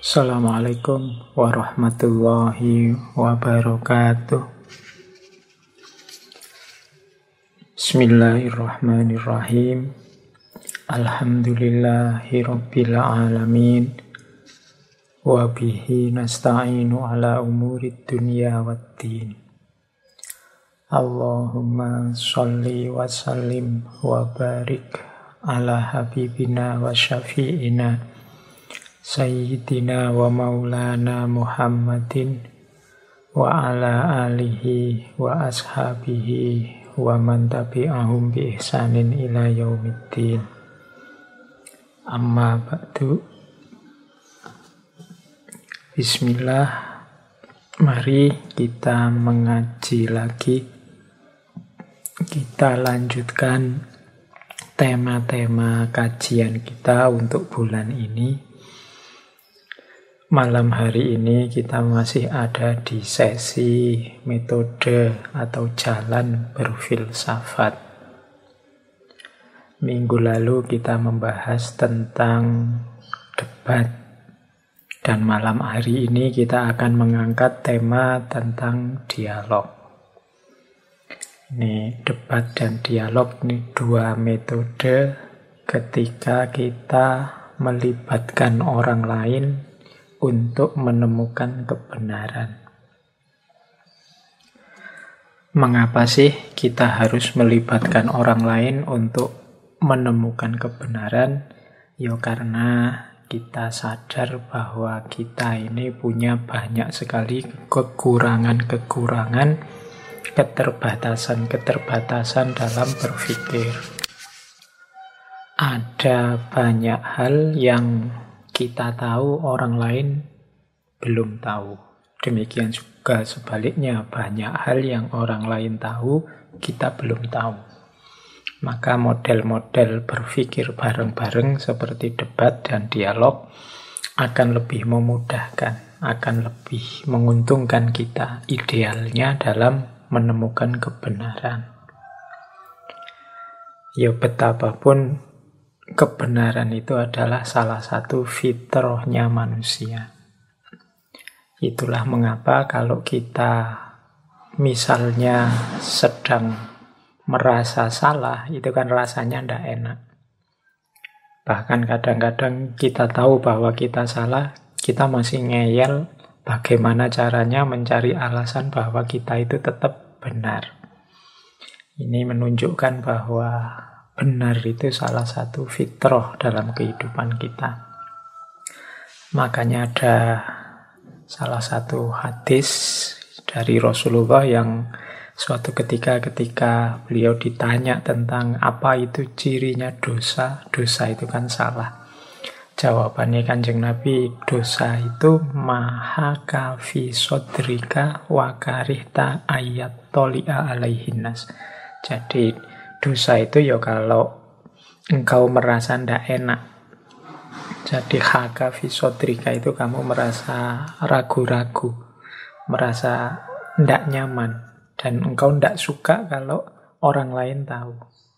Assalamualaikum warahmatullahi wabarakatuh. Bismillahirrahmanirrahim. Alhamdulillahi rabbil alamin. Wa bihi nasta'inu ala umurid dunya waddin. Allahumma sholli wa sallim wa barik ala habibina wa syafi'ina Sayyidina wa maulana Muhammadin wa ala alihi wa ashabihi wa man tabi'ahum bi ihsanin ila yaumiddin. Amma ba'du. Bismillah. Mari kita mengaji lagi. Kita lanjutkan tema-tema kajian kita untuk bulan ini. Malam hari ini kita masih ada di sesi metode atau jalan berfilsafat. Minggu lalu kita membahas tentang debat. Dan malam hari ini kita akan mengangkat tema tentang dialog. Ini debat dan dialog, ini dua metode ketika kita melibatkan orang lain untuk menemukan kebenaran. Mengapa sih kita harus melibatkan orang lain untuk menemukan kebenaran? Ya karena kita sadar bahwa kita ini punya banyak sekali kekurangan-kekurangan, keterbatasan-keterbatasan dalam berpikir. Ada banyak hal yang kita tahu, orang lain belum tahu. Demikian juga sebaliknya, banyak hal yang orang lain tahu, kita belum tahu. Maka model-model berpikir bareng-bareng seperti debat dan dialog akan lebih memudahkan, akan lebih menguntungkan kita idealnya dalam menemukan kebenaran. Ya betapapun kebenaran itu adalah salah satu fitrahnya manusia. Itulah mengapa kalau kita misalnya sedang merasa salah, itu kan rasanya tidak enak. Bahkan kadang-kadang kita tahu bahwa kita salah, kita masih ngeyel bagaimana caranya mencari alasan bahwa kita itu tetap benar. Ini menunjukkan bahwa benar itu salah satu fitrah dalam kehidupan kita. Makanya ada salah satu hadis dari Rasulullah yang suatu ketika beliau ditanya tentang apa itu cirinya dosa. Dosa itu kan salah. Jawabannya Kanjeng Nabi, dosa itu mahaka fi sodrika wa karihta ayat toli'a alaihinnas. Jadi dosa itu ya kalau engkau merasa ndak enak. Jadi haka fi sodrika itu kamu merasa ragu-ragu, merasa ndak nyaman. Dan engkau ndak suka kalau orang lain tahu.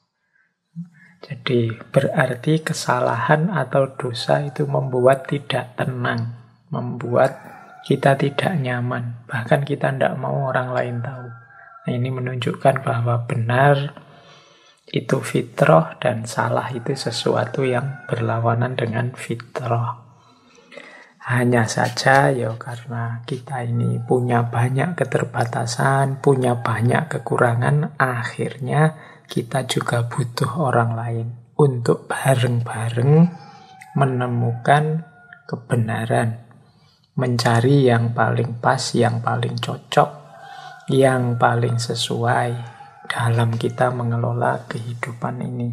Jadi berarti kesalahan atau dosa itu membuat tidak tenang, membuat kita tidak nyaman. Bahkan kita ndak mau orang lain tahu. Nah, ini menunjukkan bahwa benar itu fitrah dan salah itu sesuatu yang berlawanan dengan fitrah. Hanya saja ya karena kita ini punya banyak keterbatasan, punya banyak kekurangan, akhirnya kita juga butuh orang lain untuk bareng-bareng menemukan kebenaran, mencari yang paling pas, yang paling cocok, yang paling sesuai dalam kita mengelola kehidupan ini.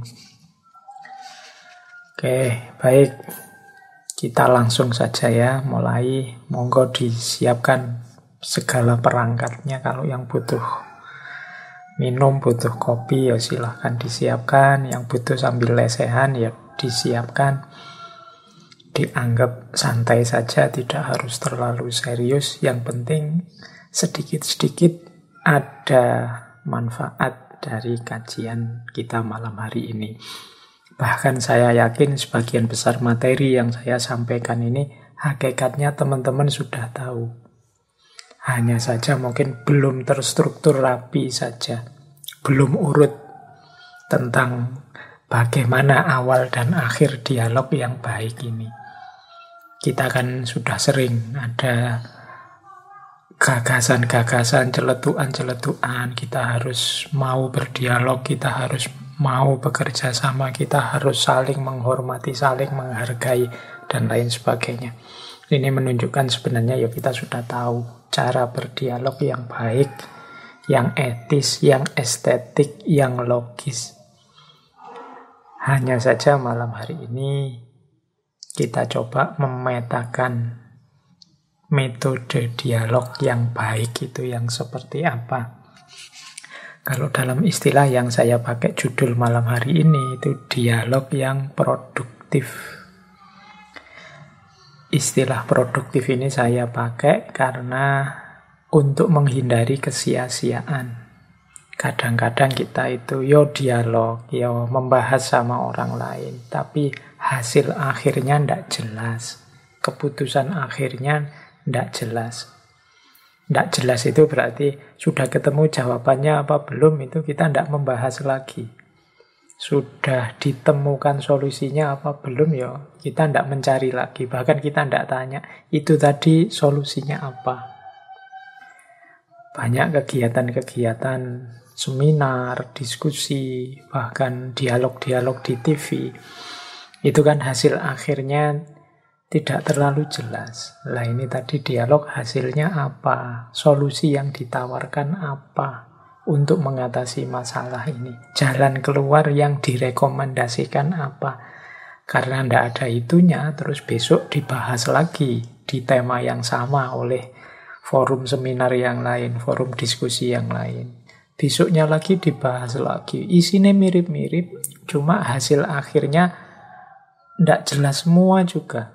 Oke, baik. Kita langsung saja ya, mulai. Monggo disiapkan segala perangkatnya. Kalau yang butuh minum, butuh kopi, ya silahkan disiapkan. Yang butuh sambil lesehan, ya disiapkan. Dianggap santai saja, tidak harus terlalu serius. Yang penting sedikit-sedikit ada manfaat dari kajian kita malam hari ini. Bahkan saya yakin sebagian besar materi yang saya sampaikan ini Hakikatnya teman-teman sudah tahu. Hanya saja mungkin belum terstruktur rapi saja. Belum urut tentang bagaimana awal dan akhir dialog yang baik ini. Kita kan sudah sering ada gagasan-gagasan, celetukan-celetukan. Kita harus mau berdialog, kita harus mau bekerja sama, kita harus saling menghormati, saling menghargai, dan lain sebagainya. Ini menunjukkan sebenarnya ya kita sudah tahu cara berdialog yang baik, yang etis, yang estetik, yang logis. Hanya saja malam hari ini kita coba memetakan metode dialog yang baik itu yang seperti apa. Kalau dalam istilah yang saya pakai judul malam hari ini itu dialog yang produktif. Istilah produktif ini saya pakai karena untuk menghindari kesia-siaan. Kadang-kadang kita itu dialog, membahas sama orang lain, tapi hasil akhirnya tidak jelas. Keputusan akhirnya tidak jelas. Tidak jelas itu berarti sudah ketemu jawabannya apa belum, itu kita tidak membahas lagi. Sudah ditemukan solusinya apa belum, kita tidak mencari lagi. Bahkan kita tidak tanya, itu tadi solusinya apa. Banyak kegiatan-kegiatan, seminar, diskusi, bahkan dialog-dialog di TV. Itu kan hasil akhirnya tidak terlalu jelas. Lah ini tadi dialog hasilnya apa? Solusi yang ditawarkan apa untuk mengatasi masalah ini? Jalan keluar yang direkomendasikan apa? Karena tidak ada itunya, terus besok dibahas lagi di tema yang sama oleh forum seminar yang lain, forum diskusi yang lain. Besoknya lagi dibahas lagi. Isinya mirip-mirip, cuma hasil akhirnya tidak jelas semua juga.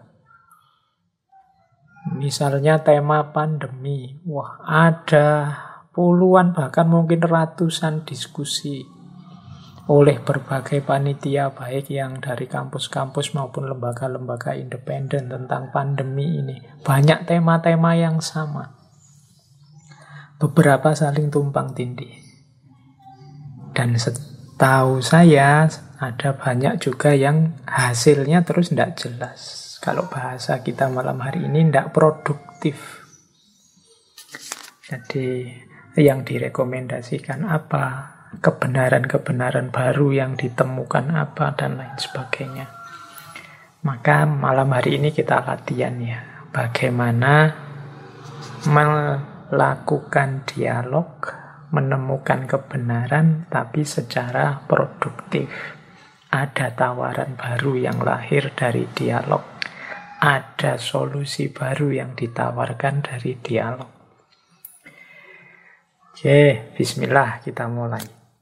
Misalnya tema pandemi. Wah, ada puluhan bahkan mungkin ratusan diskusi oleh berbagai panitia baik yang dari kampus-kampus maupun lembaga-lembaga independen tentang pandemi ini. Banyak tema-tema yang sama. Beberapa saling tumpang tindih. Dan setahu saya ada banyak juga yang hasilnya terus tidak jelas. Kalau bahasa kita malam hari ini tidak produktif. Jadi yang direkomendasikan apa, kebenaran-kebenaran baru yang ditemukan apa, dan lain sebagainya. Maka malam hari ini kita latihan ya, bagaimana melakukan dialog, menemukan kebenaran tapi secara produktif. Ada tawaran baru yang lahir dari dialog. Ada solusi baru yang ditawarkan dari dialog. Oke, bismillah, kita mulai.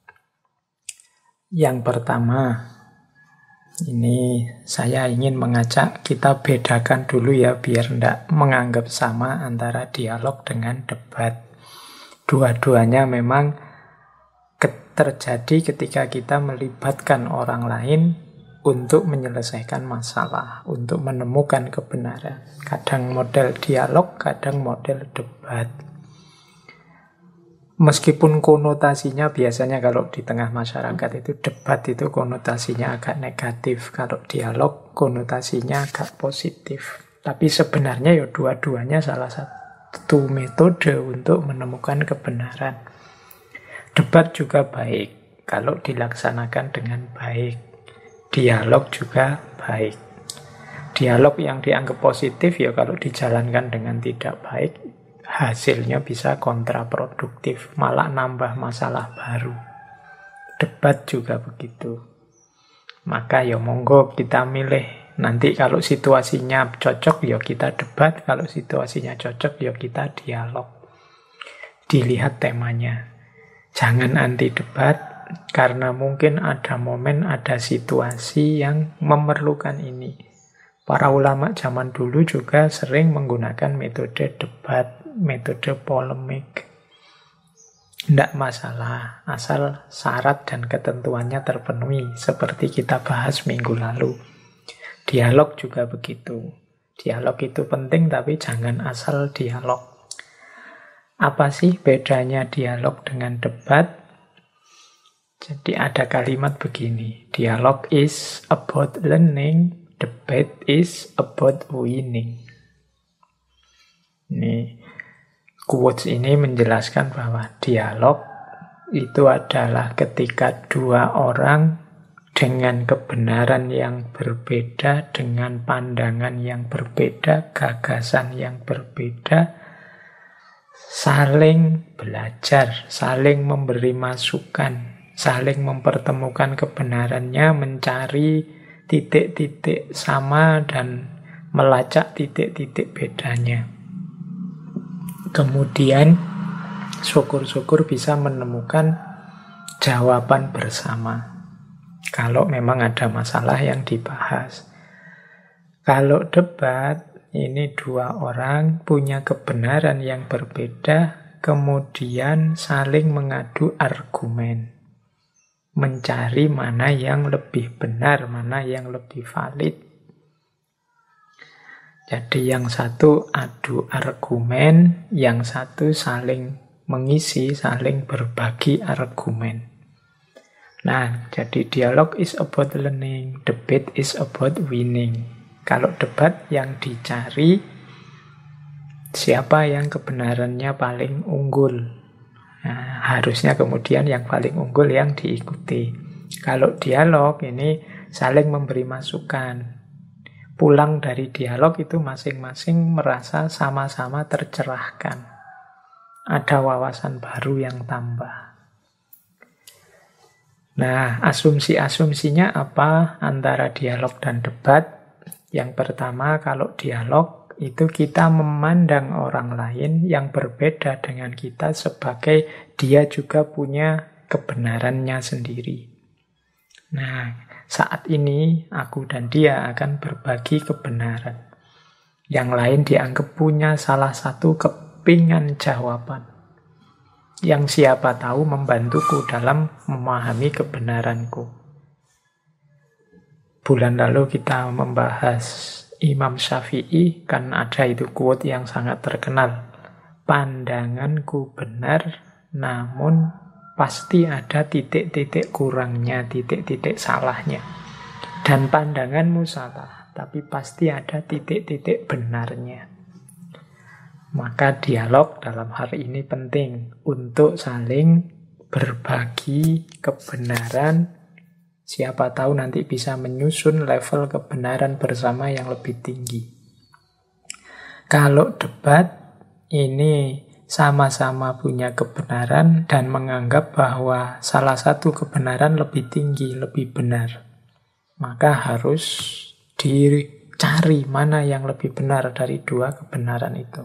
Yang pertama, ini saya ingin mengajak kita bedakan dulu ya, biar tidak menganggap sama antara dialog dengan debat. Dua-duanya memang terjadi ketika kita melibatkan orang lain untuk menyelesaikan masalah, untuk menemukan kebenaran. Kadang model dialog, kadang model debat. Meskipun konotasinya biasanya kalau di tengah masyarakat itu debat itu konotasinya agak negatif, kalau dialog konotasinya agak positif. Tapi sebenarnya dua-duanya salah satu metode untuk menemukan kebenaran. Debat juga baik kalau dilaksanakan dengan baik. Dialog juga baik. Dialog yang dianggap positif kalau dijalankan dengan tidak baik, hasilnya bisa kontraproduktif, malah nambah masalah baru. Debat juga begitu. Maka monggo kita milih. Nanti kalau situasinya cocok kita debat, kalau situasinya cocok kita dialog. Dilihat temanya. Jangan anti debat, karena mungkin ada momen, ada situasi yang memerlukan ini. Para ulama zaman dulu juga sering menggunakan metode debat, metode polemik. Tidak masalah, asal syarat dan ketentuannya terpenuhi, seperti kita bahas minggu lalu. Dialog juga begitu. Dialog itu penting, tapi jangan asal dialog. Apa sih bedanya dialog dengan debat? Jadi ada kalimat begini, dialog is about learning, debate is about winning. Ini quotes ini menjelaskan bahwa dialog itu adalah ketika dua orang dengan kebenaran yang berbeda, dengan pandangan yang berbeda, gagasan yang berbeda, saling belajar, saling memberi masukan, saling mempertemukan kebenarannya, mencari titik-titik sama dan melacak titik-titik bedanya. Kemudian syukur-syukur bisa menemukan jawaban bersama. Kalau memang ada masalah yang dibahas. Kalau debat, ini dua orang punya kebenaran yang berbeda, kemudian saling mengadu argumen. Mencari mana yang lebih benar, mana yang lebih valid. Jadi yang satu adu argumen, yang satu saling mengisi, saling berbagi argumen. Nah, jadi dialog is about learning, debate is about winning. Kalau debat yang dicari siapa yang kebenarannya paling unggul. Nah, harusnya kemudian yang paling unggul yang diikuti. Kalau dialog ini saling memberi masukan. Pulang dari dialog itu masing-masing merasa sama-sama tercerahkan. Ada wawasan baru yang tambah. Nah, asumsi-asumsinya apa antara dialog dan debat? Yang pertama, kalau dialog itu kita memandang orang lain yang berbeda dengan kita sebagai dia juga punya kebenarannya sendiri. Nah, saat ini aku dan dia akan berbagi kebenaran. Yang lain dianggap punya salah satu kepingan jawaban. Yang siapa tahu membantuku dalam memahami kebenaranku. Bulan lalu kita membahas Imam Syafi'i, kan ada itu quote yang sangat terkenal. Pandanganku benar, namun pasti ada titik-titik kurangnya, titik-titik salahnya. Dan pandanganmu salah, tapi pasti ada titik-titik benarnya. Maka dialog dalam hal ini penting untuk saling berbagi kebenaran. Siapa tahu nanti bisa menyusun level kebenaran bersama yang lebih tinggi. Kalau debat, ini sama-sama punya kebenaran dan menganggap bahwa salah satu kebenaran lebih tinggi, lebih benar. Maka harus dicari mana yang lebih benar dari dua kebenaran itu.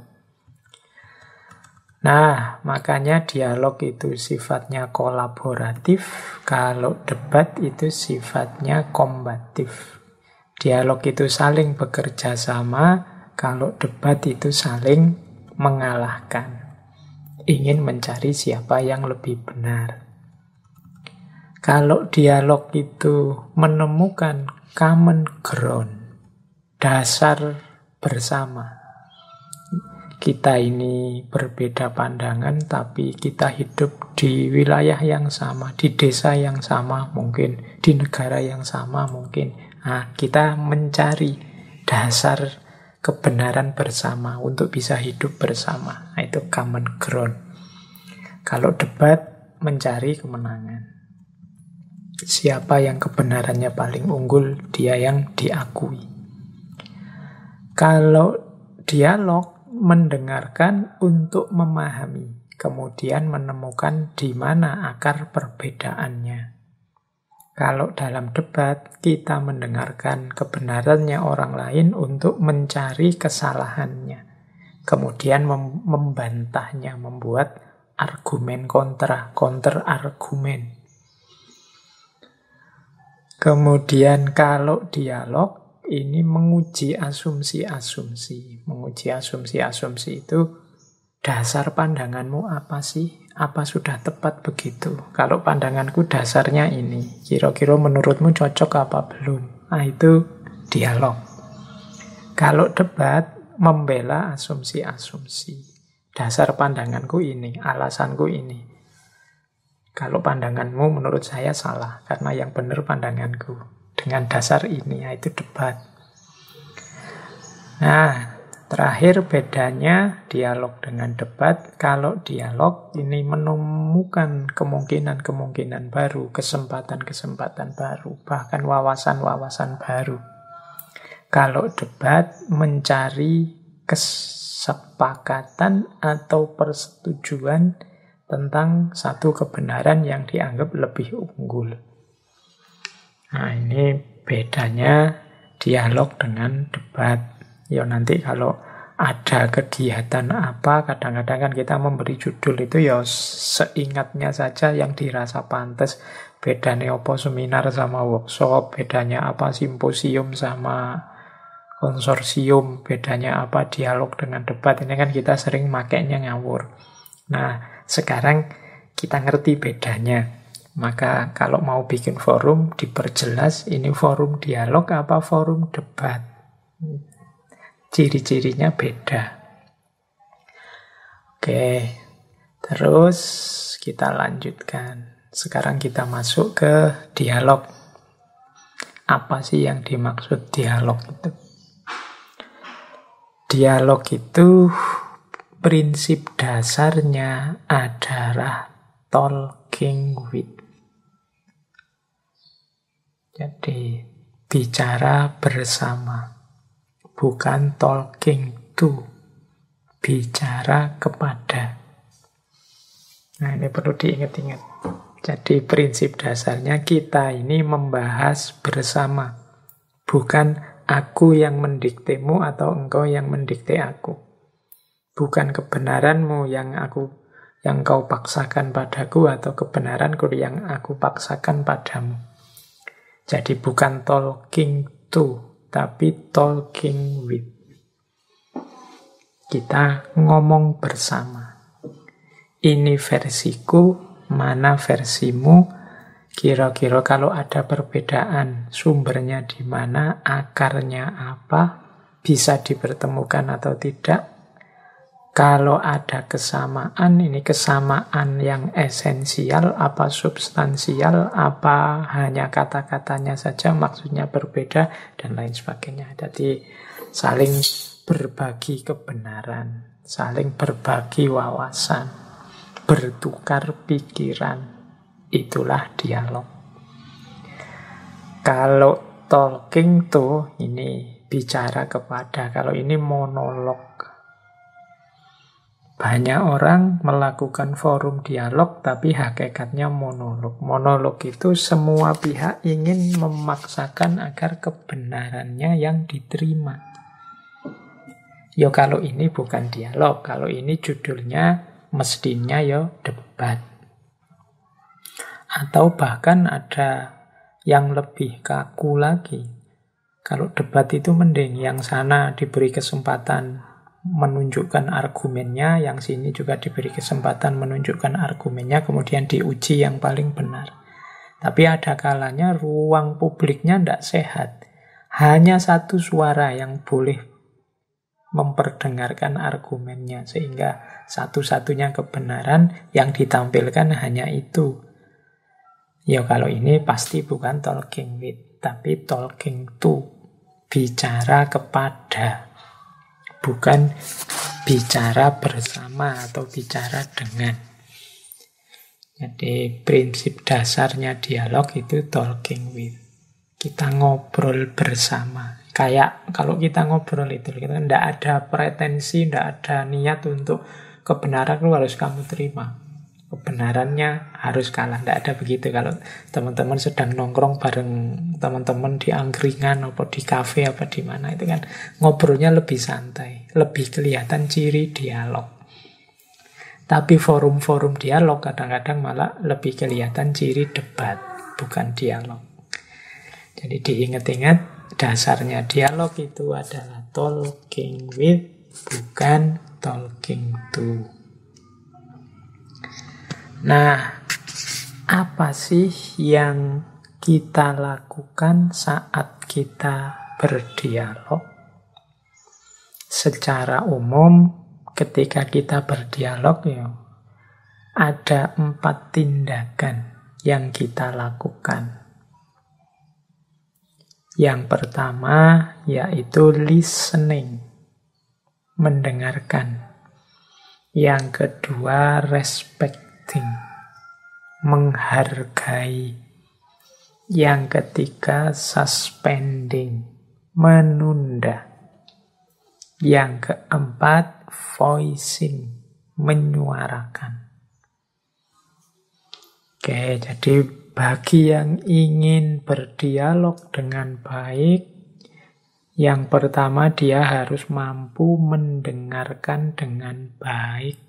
Nah, makanya dialog itu sifatnya kolaboratif, kalau debat itu sifatnya kombatif. Dialog itu saling bekerja sama, kalau debat itu saling mengalahkan. Ingin mencari siapa yang lebih benar. Kalau dialog itu menemukan common ground, dasar bersama. Kita ini berbeda pandangan, tapi kita hidup di wilayah yang sama, di desa yang sama mungkin, di negara yang sama mungkin. Nah, kita mencari dasar kebenaran bersama untuk bisa hidup bersama. Nah, itu common ground. Kalau debat, mencari kemenangan. Siapa yang kebenarannya paling unggul, dia yang diakui. Kalau dialog, mendengarkan untuk memahami, kemudian menemukan di mana akar perbedaannya. Kalau dalam debat, kita mendengarkan kebenarannya orang lain untuk mencari kesalahannya, kemudian membantahnya, membuat argumen counter argumen. Kemudian kalau dialog, ini menguji asumsi-asumsi. Menguji asumsi-asumsi itu dasar pandanganmu apa sih? Apa sudah tepat begitu? Kalau pandanganku dasarnya ini, kira-kira menurutmu cocok apa belum? Nah, itu dialog. Kalau debat, membela asumsi-asumsi. Dasar pandanganku ini, alasanku ini. Kalau pandanganmu menurut saya salah, karena yang benar pandanganku. Dengan dasar ini, itu debat. Nah, terakhir bedanya dialog dengan debat. Kalau dialog ini menemukan kemungkinan-kemungkinan baru, kesempatan-kesempatan baru, bahkan wawasan-wawasan baru. Kalau debat mencari kesepakatan atau persetujuan tentang satu kebenaran yang dianggap lebih unggul. Nah, ini bedanya dialog dengan debat. Ya nanti kalau ada kegiatan apa, kadang-kadang kan kita memberi judul itu ya seingatnya saja yang dirasa pantas. Bedanya apa seminar sama workshop, bedanya apa simposium sama konsorsium, bedanya apa dialog dengan debat. Ini kan kita sering makainya ngawur. Nah, sekarang kita ngerti bedanya. Maka kalau mau bikin forum, diperjelas ini forum dialog apa forum debat. Ciri-cirinya beda. Oke, terus kita lanjutkan. Sekarang kita masuk ke dialog. Apa sih yang dimaksud dialog itu? Dialog itu prinsip dasarnya adalah talking with. Jadi, bicara bersama. Bukan talking to. Bicara kepada. Nah, ini perlu diingat-ingat. Jadi, prinsip dasarnya kita ini membahas bersama. Bukan aku yang mendiktemu atau engkau yang mendikte aku. Bukan kebenaranmu yang kau paksakan padaku atau kebenaranku yang aku paksakan padamu. Jadi bukan talking to, tapi talking with. Kita ngomong bersama. Ini versiku, mana versimu. Kira-kira kalau ada perbedaan, sumbernya di mana, akarnya apa, bisa dipertemukan atau tidak. Kalau ada kesamaan, ini kesamaan yang esensial, apa substansial, apa hanya kata-katanya saja, maksudnya berbeda, dan lain sebagainya. Jadi saling berbagi kebenaran, saling berbagi wawasan, bertukar pikiran. Itulah dialog. Kalau talking to, ini bicara kepada. Kalau ini monolog. Banyak orang melakukan forum dialog, tapi hakikatnya monolog. Monolog itu semua pihak ingin memaksakan agar kebenarannya yang diterima. Ya kalau ini bukan dialog. Kalau ini judulnya mestinya ya debat. Atau bahkan ada yang lebih kaku lagi. Kalau debat itu mending, yang sana diberi kesempatan menunjukkan argumennya, yang sini juga diberi kesempatan menunjukkan argumennya, kemudian diuji yang paling benar. Tapi ada kalanya ruang publiknya tidak sehat. Hanya satu suara yang boleh memperdengarkan argumennya, sehingga satu-satunya kebenaran yang ditampilkan hanya itu. Ya kalau ini pasti bukan talking with, tapi talking to. Bicara kepada. Bukan bicara bersama atau bicara dengan. Jadi prinsip dasarnya dialog itu talking with. Kita ngobrol bersama. Kayak kalau kita ngobrol itu, kita tidak ada pretensi, tidak ada niat untuk kebenaran itu harus kamu terima. Kebenarannya harus kalah. Tidak ada begitu. Kalau teman-teman sedang nongkrong bareng teman-teman di angkringan atau di kafe apa di mana, itu kan ngobrolnya lebih santai, lebih kelihatan ciri dialog. Tapi forum-forum dialog kadang-kadang malah lebih kelihatan ciri debat, bukan dialog. Jadi diingat-ingat, dasarnya dialog itu adalah talking with, bukan talking to. Nah, apa sih yang kita lakukan saat kita berdialog? secara umum ketika kita berdialog ya ada 4 tindakan yang kita lakukan. Yang pertama yaitu listening, mendengarkan. Yang kedua respecting, menghargai. Yang ketiga suspending, menunda. Yang keempat voicing, menyuarakan. Oke, jadi bagi yang ingin berdialog dengan baik, yang pertama dia harus mampu mendengarkan dengan baik,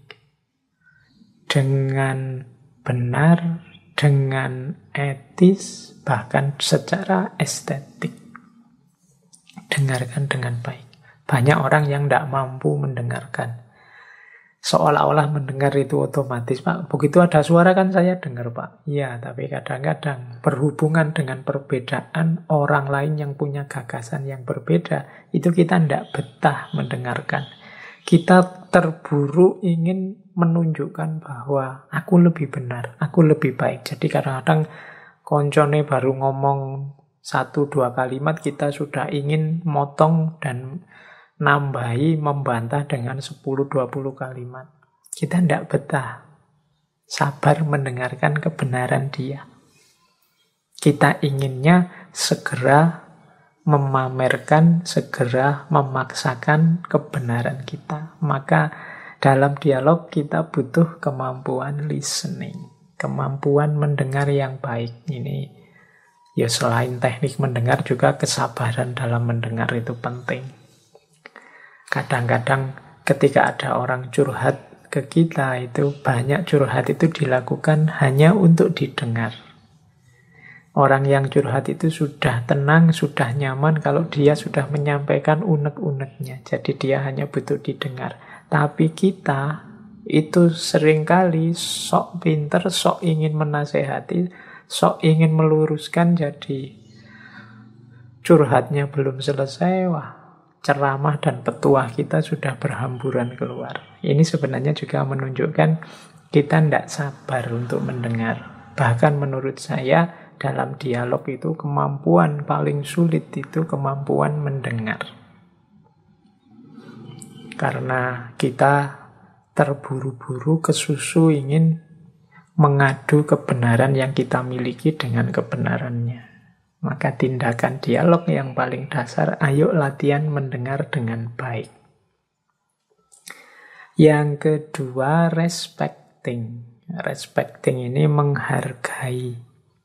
dengan benar, dengan etis, bahkan secara estetik. Dengarkan dengan baik. Banyak orang yang tidak mampu mendengarkan. Seolah-olah mendengar itu otomatis, Pak. Begitu ada suara kan saya dengar, Pak. Ya, tapi kadang-kadang berhubungan dengan perbedaan orang lain yang punya gagasan yang berbeda, itu kita tidak betah mendengarkan. Kita terburu ingin menunjukkan bahwa aku lebih benar, aku lebih baik. Jadi kadang-kadang koncone baru ngomong 1-2 kalimat, kita sudah ingin motong dan nambahi, membantah dengan 10-20 kalimat. Kita tidak betah sabar mendengarkan kebenaran dia. Kita inginnya segera memamerkan, segera memaksakan kebenaran kita. Maka dalam dialog kita butuh kemampuan listening, kemampuan mendengar yang baik. Ini ya selain teknik mendengar juga kesabaran dalam mendengar itu penting. Kadang-kadang ketika ada orang curhat ke kita, itu banyak curhat itu dilakukan hanya untuk didengar. Orang yang curhat itu sudah tenang, sudah nyaman kalau dia sudah menyampaikan unek-uneknya. Jadi dia hanya butuh didengar. Tapi kita itu seringkali sok pinter, sok ingin menasehati, sok ingin meluruskan, jadi curhatnya belum selesai, wah, ceramah dan petuah kita sudah berhamburan keluar. Ini sebenarnya juga menunjukkan kita tidak sabar untuk mendengar. Bahkan menurut saya dalam dialog itu kemampuan paling sulit itu kemampuan mendengar. Karena kita terburu-buru kesusu ingin mengadu kebenaran yang kita miliki dengan kebenarannya. Maka tindakan dialog yang paling dasar, ayo latihan mendengar dengan baik. Yang kedua, respecting. Respecting ini menghargai.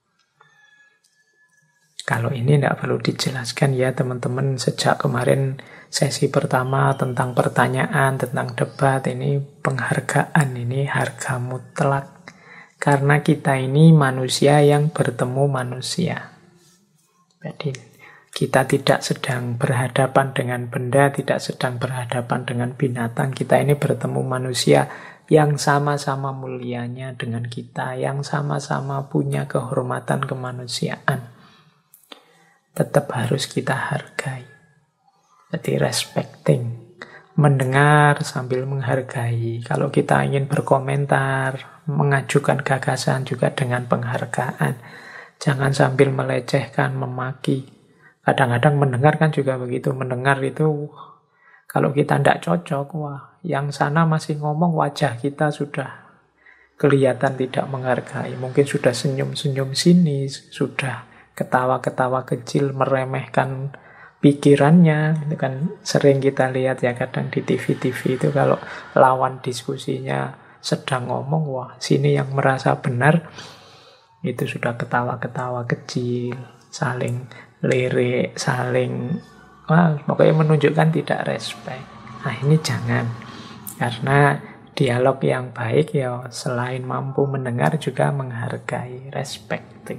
Kalau ini tidak perlu dijelaskan ya teman-teman, sejak kemarin sesi pertama tentang pertanyaan, tentang debat, ini penghargaan, ini harga mutlak. Karena kita ini manusia yang bertemu manusia. Jadi kita tidak sedang berhadapan dengan benda, tidak sedang berhadapan dengan binatang. Kita ini bertemu manusia yang sama-sama mulianya dengan kita, yang sama-sama punya kehormatan kemanusiaan. Tetap harus kita hargai. Jadi respecting, mendengar sambil menghargai. Kalau kita ingin berkomentar, mengajukan gagasan juga dengan penghargaan. Jangan sambil melecehkan, memaki. Kadang-kadang mendengar kan juga begitu. Mendengar itu, kalau kita tidak cocok, wah, yang sana masih ngomong, wajah kita sudah kelihatan tidak menghargai. Mungkin sudah senyum-senyum sini, sudah ketawa-ketawa kecil, meremehkan pikirannya. Itu kan sering kita lihat ya kadang di TV-TV itu kalau lawan diskusinya sedang ngomong, wah, sini yang merasa benar, itu sudah ketawa-ketawa kecil, saling lirik, saling, wah, pokoknya menunjukkan tidak respect. Nah ini jangan, karena dialog yang baik ya selain mampu mendengar juga menghargai, respecting.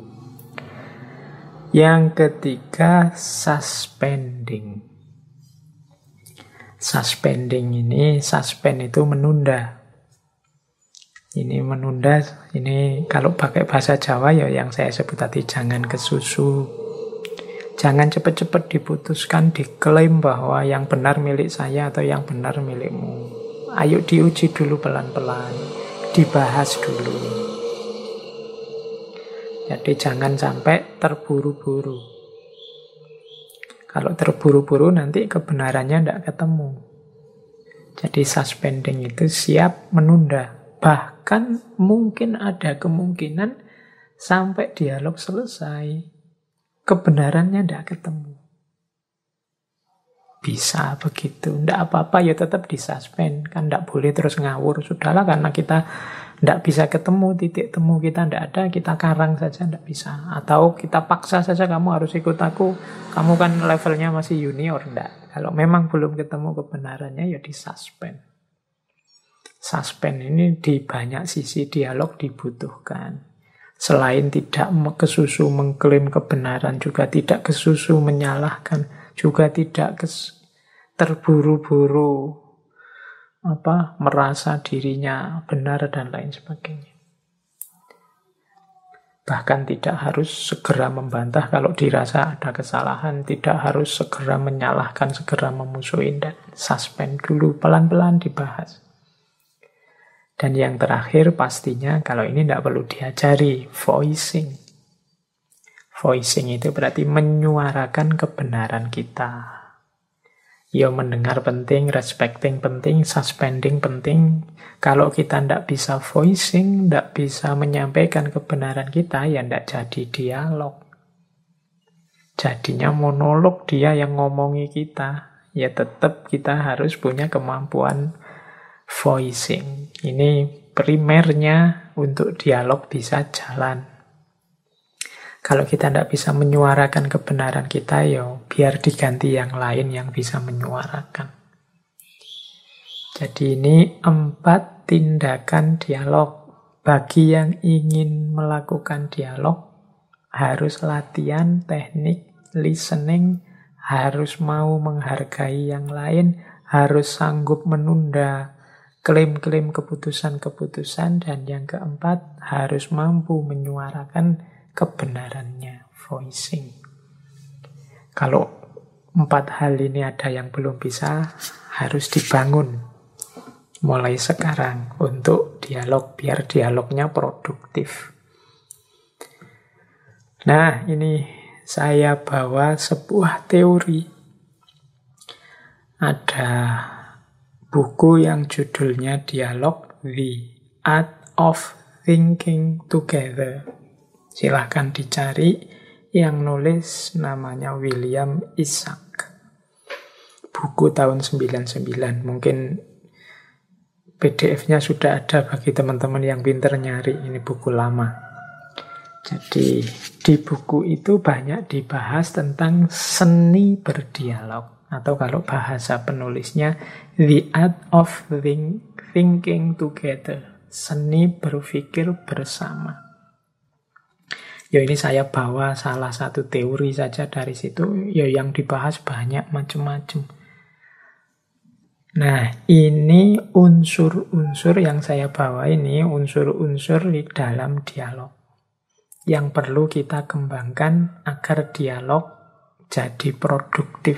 Yang ketiga, suspending. Suspending ini, suspend itu menunda. Ini menunda, ini kalau pakai bahasa Jawa ya yang saya sebut tadi, jangan kesusu. Jangan cepat-cepat diputuskan, diklaim bahwa yang benar milik saya atau yang benar milikmu. Ayo diuji dulu pelan-pelan, dibahas dulu. Jadi jangan sampai terburu-buru. Kalau terburu-buru nanti kebenarannya tidak ketemu. Jadi suspending itu siap menunda. Bahkan mungkin ada kemungkinan sampai dialog selesai, kebenarannya tidak ketemu. Bisa begitu. Tidak apa-apa, ya tetap disuspend. Kan tidak boleh terus ngawur. Sudahlah, karena kita tidak bisa ketemu, titik temu kita tidak ada, kita karang saja, tidak bisa. Atau kita paksa saja, kamu harus ikut aku. Kamu kan levelnya masih junior. Tidak. Kalau memang belum ketemu kebenarannya, ya disuspend. Suspend ini di banyak sisi dialog dibutuhkan. Selain tidak kesusu mengklaim kebenaran, juga tidak kesusu menyalahkan, juga tidak terburu-buru merasa dirinya benar dan lain sebagainya. Bahkan tidak harus segera membantah kalau dirasa ada kesalahan, tidak harus segera menyalahkan, segera memusuhin, dan suspend dulu, pelan-pelan dibahas. Dan yang terakhir pastinya, kalau ini tidak perlu diajari, voicing. Voicing itu berarti menyuarakan kebenaran kita. Ya, mendengar penting, respecting penting, suspending penting. Kalau kita tidak bisa voicing, tidak bisa menyampaikan kebenaran kita, ya tidak jadi dialog. Jadinya monolog, dia yang ngomongi kita. Ya tetap kita harus punya kemampuan voicing. Ini primernya untuk dialog bisa jalan. Kalau kita tidak bisa menyuarakan kebenaran kita, ya biar diganti yang lain yang bisa menyuarakan. Jadi ini 4 tindakan dialog. Bagi yang ingin melakukan dialog, harus latihan teknik listening, harus mau menghargai yang lain, harus sanggup menunda klaim-klaim keputusan-keputusan, dan yang keempat, harus mampu menyuarakan kebenarannya, voicing. Kalau 4 hal ini ada yang belum bisa, harus dibangun mulai sekarang untuk dialog, biar dialognya produktif. Nah, ini saya bawa sebuah teori. Ada buku yang judulnya Dialog, The Art of Thinking Together. Silahkan dicari, yang nulis namanya William Isaac. Buku tahun 99, mungkin PDF-nya sudah ada bagi teman-teman yang pintar nyari, ini buku lama. Jadi di buku itu banyak dibahas tentang seni berdialog. Atau kalau bahasa penulisnya, The Art of Thinking Together. Seni berpikir bersama. Ya ini saya bawa salah satu teori saja dari situ. Ya yang dibahas banyak macam-macam. Nah ini unsur-unsur yang saya bawa ini, unsur-unsur di dalam dialog. Yang perlu kita kembangkan agar dialog jadi produktif.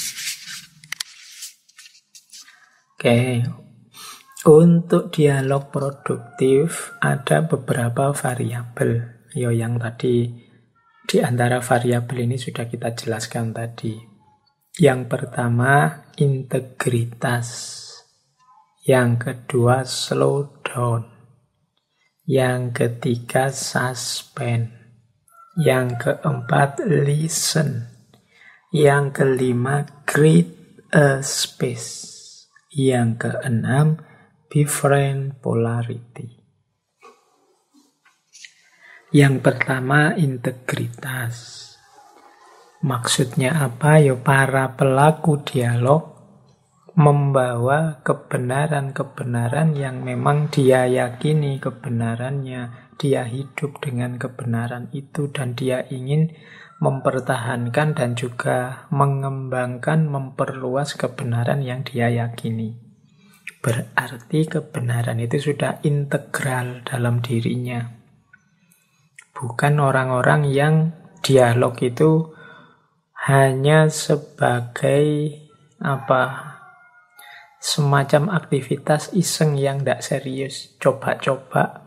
Oke, untuk dialog produktif ada beberapa variabel. Ya, yang tadi di antara variabel ini sudah kita jelaskan tadi. Yang pertama, integritas. Yang kedua, slow down. Yang ketiga, suspend. Yang keempat, listen. Yang kelima, create a space. Yang keenam, befriend polarity. Yang pertama, integritas. Maksudnya apa? Ya, para pelaku dialog membawa kebenaran-kebenaran yang memang dia yakini kebenarannya. Dia hidup dengan kebenaran itu dan dia ingin mempertahankan dan juga mengembangkan, memperluas kebenaran yang dia yakini. Berarti kebenaran itu sudah integral dalam dirinya. Bukan orang-orang yang dialog itu hanya sebagai semacam aktivitas iseng yang tidak serius, coba-coba.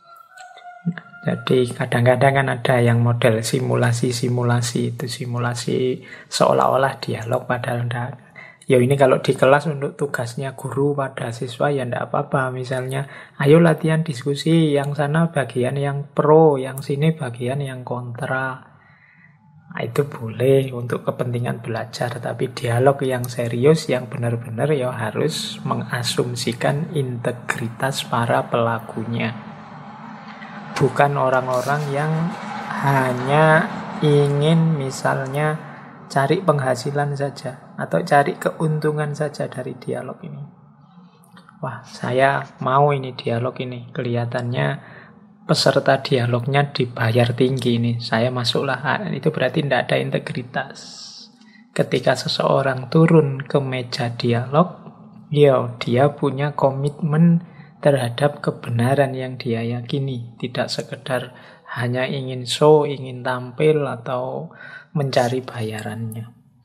Jadi kadang-kadang kan ada yang model simulasi-simulasi, itu simulasi seolah-olah dialog padahal tidak. Ya ini kalau di kelas untuk tugasnya guru pada siswa ya tidak apa-apa. Misalnya, ayo latihan diskusi, yang sana bagian yang pro, yang sini bagian yang kontra. Nah, itu boleh untuk kepentingan belajar, tapi dialog yang serius, yang benar-benar ya harus mengasumsikan integritas para pelakunya. Bukan orang-orang yang hanya ingin misalnya cari penghasilan saja atau cari keuntungan saja dari dialog ini. Wah, saya mau ini dialog ini. Kelihatannya peserta dialognya dibayar tinggi ini. Saya masuklah. Itu berarti tidak ada integritas. Ketika seseorang turun ke meja dialog, ya dia punya komitmen terhadap kebenaran yang dia yakini. Tidak sekedar hanya ingin show, ingin tampil, atau mencari bayarannya.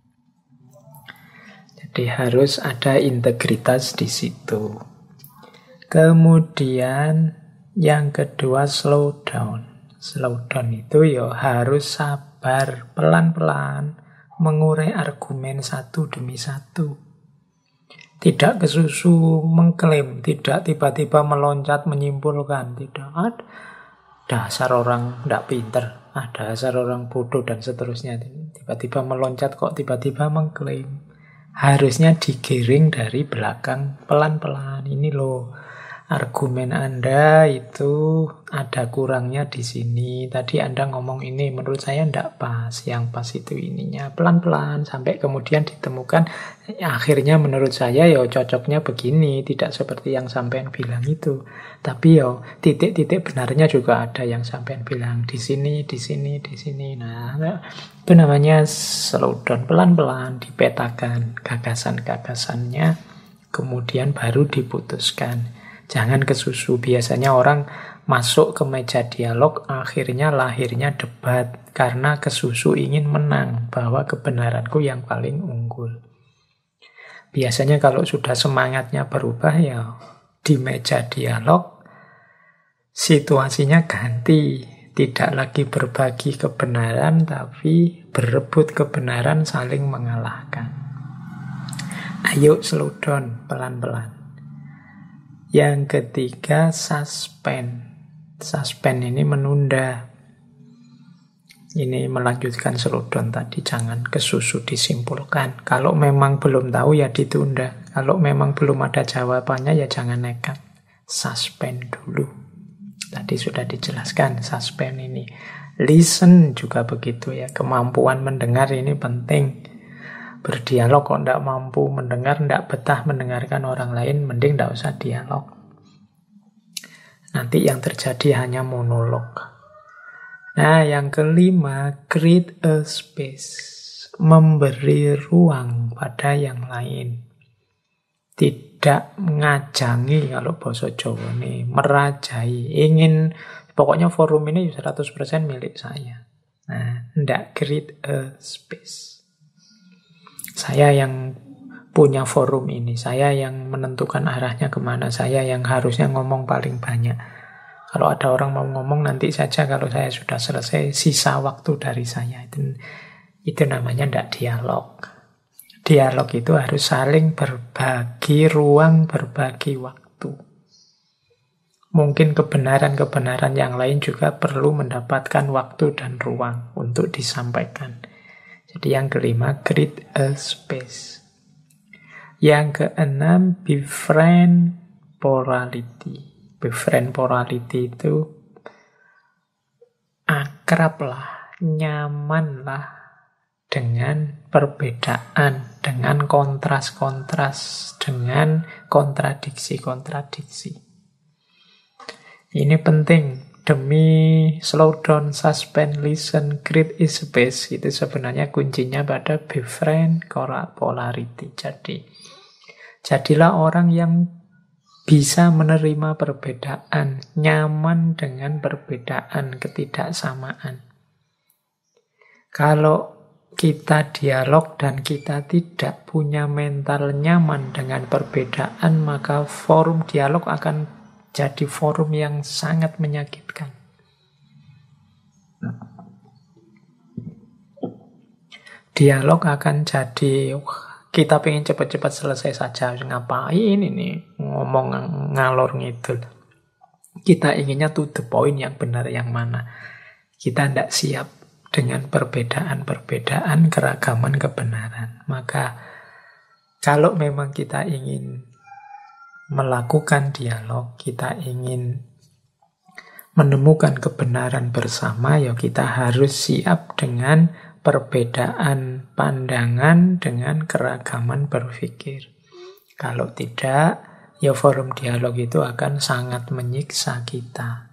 Jadi harus ada integritas di situ. Kemudian yang kedua, slow down. Slow down itu ya harus sabar, pelan-pelan, mengurai argumen satu demi satu. Tidak kesusu mengklaim, tidak tiba-tiba meloncat menyimpulkan, tidak. Dasar orang tidak pinter, dasar orang bodoh dan seterusnya. Tiba-tiba meloncat kok tiba-tiba mengklaim. Harusnya digiring dari belakang pelan-pelan. Ini loh, argumen Anda itu ada kurangnya di sini. Tadi Anda ngomong ini, menurut saya tidak pas. Yang pas itu ininya. Pelan-pelan sampai kemudian ditemukan. Akhirnya menurut saya ya cocoknya begini. Tidak seperti yang sampean bilang itu. Tapi ya titik-titik benarnya juga ada yang sampean bilang. Di sini, di sini, di sini. Nah, itu namanya slow down. Pelan-pelan dipetakan gagasan-gagasannya. Kemudian baru diputuskan. Jangan kesusu. Biasanya orang masuk ke meja dialog, akhirnya lahirnya debat. Karena kesusu ingin menang, bahwa kebenaranku yang paling unggul. Biasanya kalau sudah semangatnya berubah, ya di meja dialog, situasinya ganti. Tidak lagi berbagi kebenaran, tapi berebut kebenaran, saling mengalahkan. Ayo slow down, pelan-pelan. Yang ketiga, suspend. Suspend ini menunda. Ini melanjutkan slow down tadi. Jangan kesusu disimpulkan. Kalau memang belum tahu ya ditunda. Kalau memang belum ada jawabannya ya jangan nekat. Suspend dulu. Tadi sudah dijelaskan suspend ini. Listen juga begitu ya. Kemampuan mendengar ini penting. Berdialog kok tidak mampu mendengar, tidak betah mendengarkan orang lain, mending tidak usah dialog. Nanti yang terjadi hanya monolog. Nah, yang kelima, create a space. Memberi ruang pada yang lain. Tidak ngajangi kalau bahasa Jawa nih, merajai. Ingin, pokoknya forum ini 100% milik saya. Nah, tidak create a space. Saya yang punya forum ini, saya yang menentukan arahnya kemana, saya yang harusnya ngomong paling banyak. Kalau ada orang mau ngomong nanti saja, kalau saya sudah selesai, sisa waktu dari saya. Itu namanya tidak dialog. Dialog itu harus saling berbagi ruang, berbagi waktu. Mungkin kebenaran-kebenaran yang lain juga perlu mendapatkan waktu dan ruang untuk disampaikan. Jadi yang kelima, create a space. Yang keenam, befriend plurality. Befriend plurality itu akrablah, nyamanlah dengan perbedaan, dengan kontras-kontras, dengan kontradiksi-kontradiksi. Ini penting. Demi slow down, suspend, listen, create a space. Itu sebenarnya kuncinya pada befriend polarity. Jadilah orang yang bisa menerima perbedaan, nyaman dengan perbedaan, ketidaksamaan. Kalau kita dialog dan kita tidak punya mental nyaman dengan perbedaan, maka forum dialog akan jadi forum yang sangat menyakitkan. Dialog akan jadi, kita pengen cepat-cepat selesai saja, ngapain ini ngomong ngalor ngidul. Kita inginnya to the point, yang benar yang mana. Kita tidak siap dengan perbedaan-perbedaan, keragaman kebenaran. Maka kalau memang kita ingin melakukan dialog, kita ingin menemukan kebenaran bersama, ya kita harus siap dengan perbedaan pandangan, dengan keragaman berpikir. Kalau tidak, ya forum dialog itu akan sangat menyiksa kita.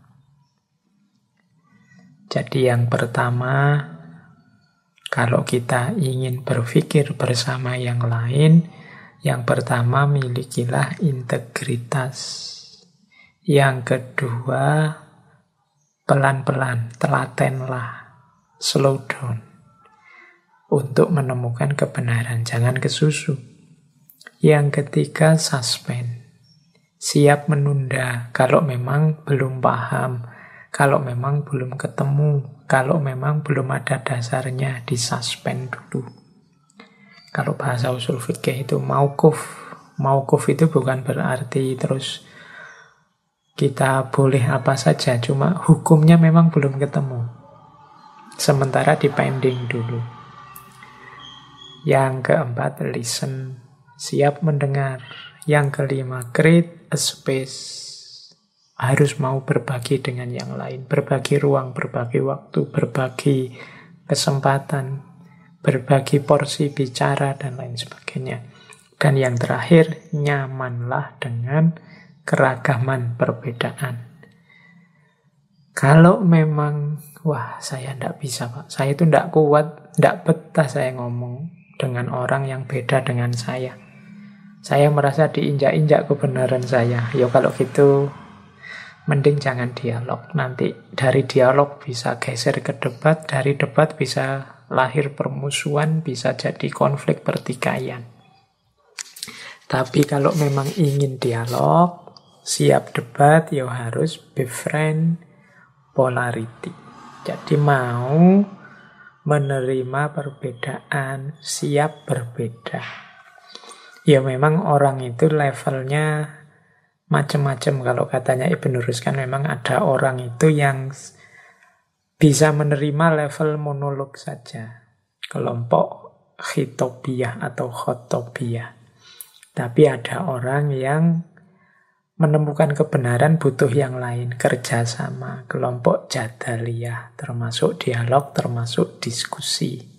Jadi yang pertama, kalau kita ingin berpikir bersama yang lain, yang pertama milikilah integritas. Yang kedua, pelan-pelan, telatenlah, slow down untuk menemukan kebenaran, jangan kesusu. Yang ketiga, suspend, siap menunda kalau memang belum paham, kalau memang belum ketemu, kalau memang belum ada dasarnya, disuspend dulu. Kalau bahasa usul fikih itu mauquf. Mauquf itu bukan berarti terus kita boleh apa saja, cuma hukumnya memang belum ketemu. Sementara dipending dulu. Yang keempat, listen, siap mendengar. Yang kelima, create a space. Harus mau berbagi dengan yang lain, berbagi ruang, berbagi waktu, berbagi kesempatan, berbagi porsi bicara, dan lain sebagainya. Dan yang terakhir, nyamanlah dengan keragaman perbedaan. Kalau memang, wah saya tidak bisa Pak, saya itu tidak kuat, tidak betah saya ngomong dengan orang yang beda dengan saya merasa diinjak-injak kebenaran saya, ya kalau gitu mending jangan dialog. Nanti dari dialog bisa geser ke debat, dari debat bisa lahir permusuhan, bisa jadi konflik pertikaian. Tapi kalau memang ingin dialog, siap debat, ya harus befriend polarity. Jadi mau menerima perbedaan, siap berbeda. Ya memang orang itu levelnya macam-macam. Kalau katanya Ibn Rushd kan memang ada orang itu yang bisa menerima level monolog saja, kelompok khitobiyah atau khotobiyah. Tapi ada orang yang menemukan kebenaran butuh yang lain, kerjasama, kelompok jadaliyah, termasuk dialog, termasuk diskusi.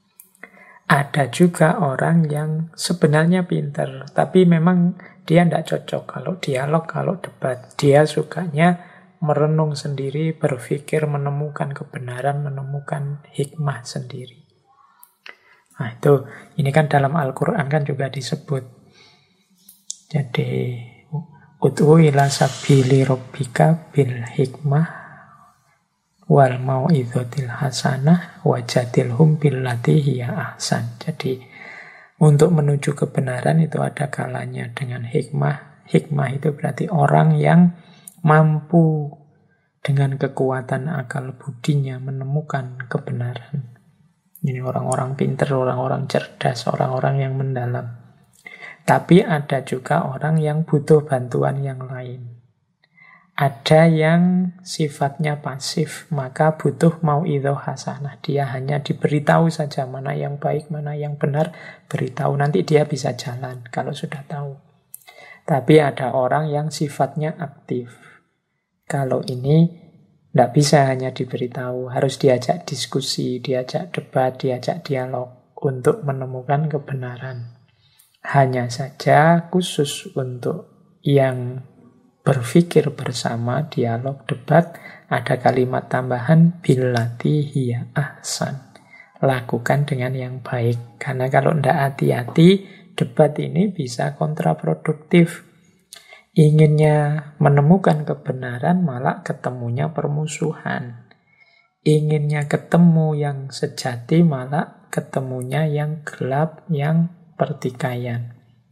Ada juga orang yang sebenarnya pinter, tapi memang dia tidak cocok kalau dialog, kalau debat. Dia sukanya merenung sendiri, berpikir, menemukan kebenaran, menemukan hikmah sendiri. Nah itu, ini kan dalam Al-Quran kan juga disebut. Jadi, ud'u ila sabili rabbika bil hikmah wal mau'idhatil hasanah wajadilhum billati hiya ahsan. Jadi untuk menuju kebenaran itu ada kalanya dengan hikmah. Hikmah itu berarti orang yang mampu dengan kekuatan akal budinya menemukan kebenaran. Ini orang-orang pintar, orang-orang cerdas, orang-orang yang mendalam. Tapi ada juga orang yang butuh bantuan yang lain. Ada yang sifatnya pasif, maka butuh mau'idhah hasanah. Dia hanya diberitahu saja mana yang baik, mana yang benar, beritahu. Nanti dia bisa jalan kalau sudah tahu. Tapi ada orang yang sifatnya aktif. Kalau ini tidak bisa hanya diberitahu, harus diajak diskusi, diajak debat, diajak dialog untuk menemukan kebenaran. Hanya saja khusus untuk yang berpikir bersama, dialog, debat, ada kalimat tambahan billati hiya ahsan. Lakukan dengan yang baik. Karena kalau tidak hati-hati, debat ini bisa kontraproduktif. Inginnya menemukan kebenaran, malah ketemunya permusuhan. Inginnya ketemu yang sejati, malah ketemunya yang gelap, yang pertikaian.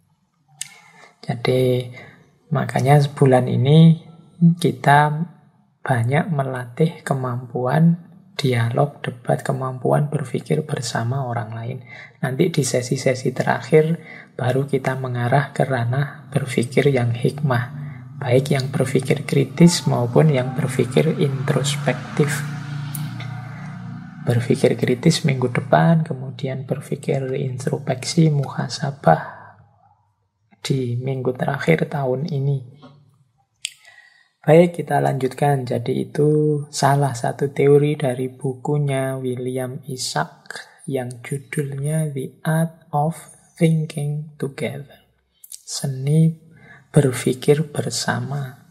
Jadi makanya bulan ini kita banyak melatih kemampuan dialog, debat, kemampuan berpikir bersama orang lain. Nanti di sesi-sesi terakhir baru kita mengarah ke ranah berpikir yang hikmah, baik yang berpikir kritis maupun yang berpikir introspektif. Berpikir kritis minggu depan, kemudian berpikir introspeksi, muhasabah di minggu terakhir tahun ini. Baik, kita lanjutkan. Jadi itu salah satu teori dari bukunya William Isaac yang judulnya The Art of Thinking Together. Seni berpikir bersama.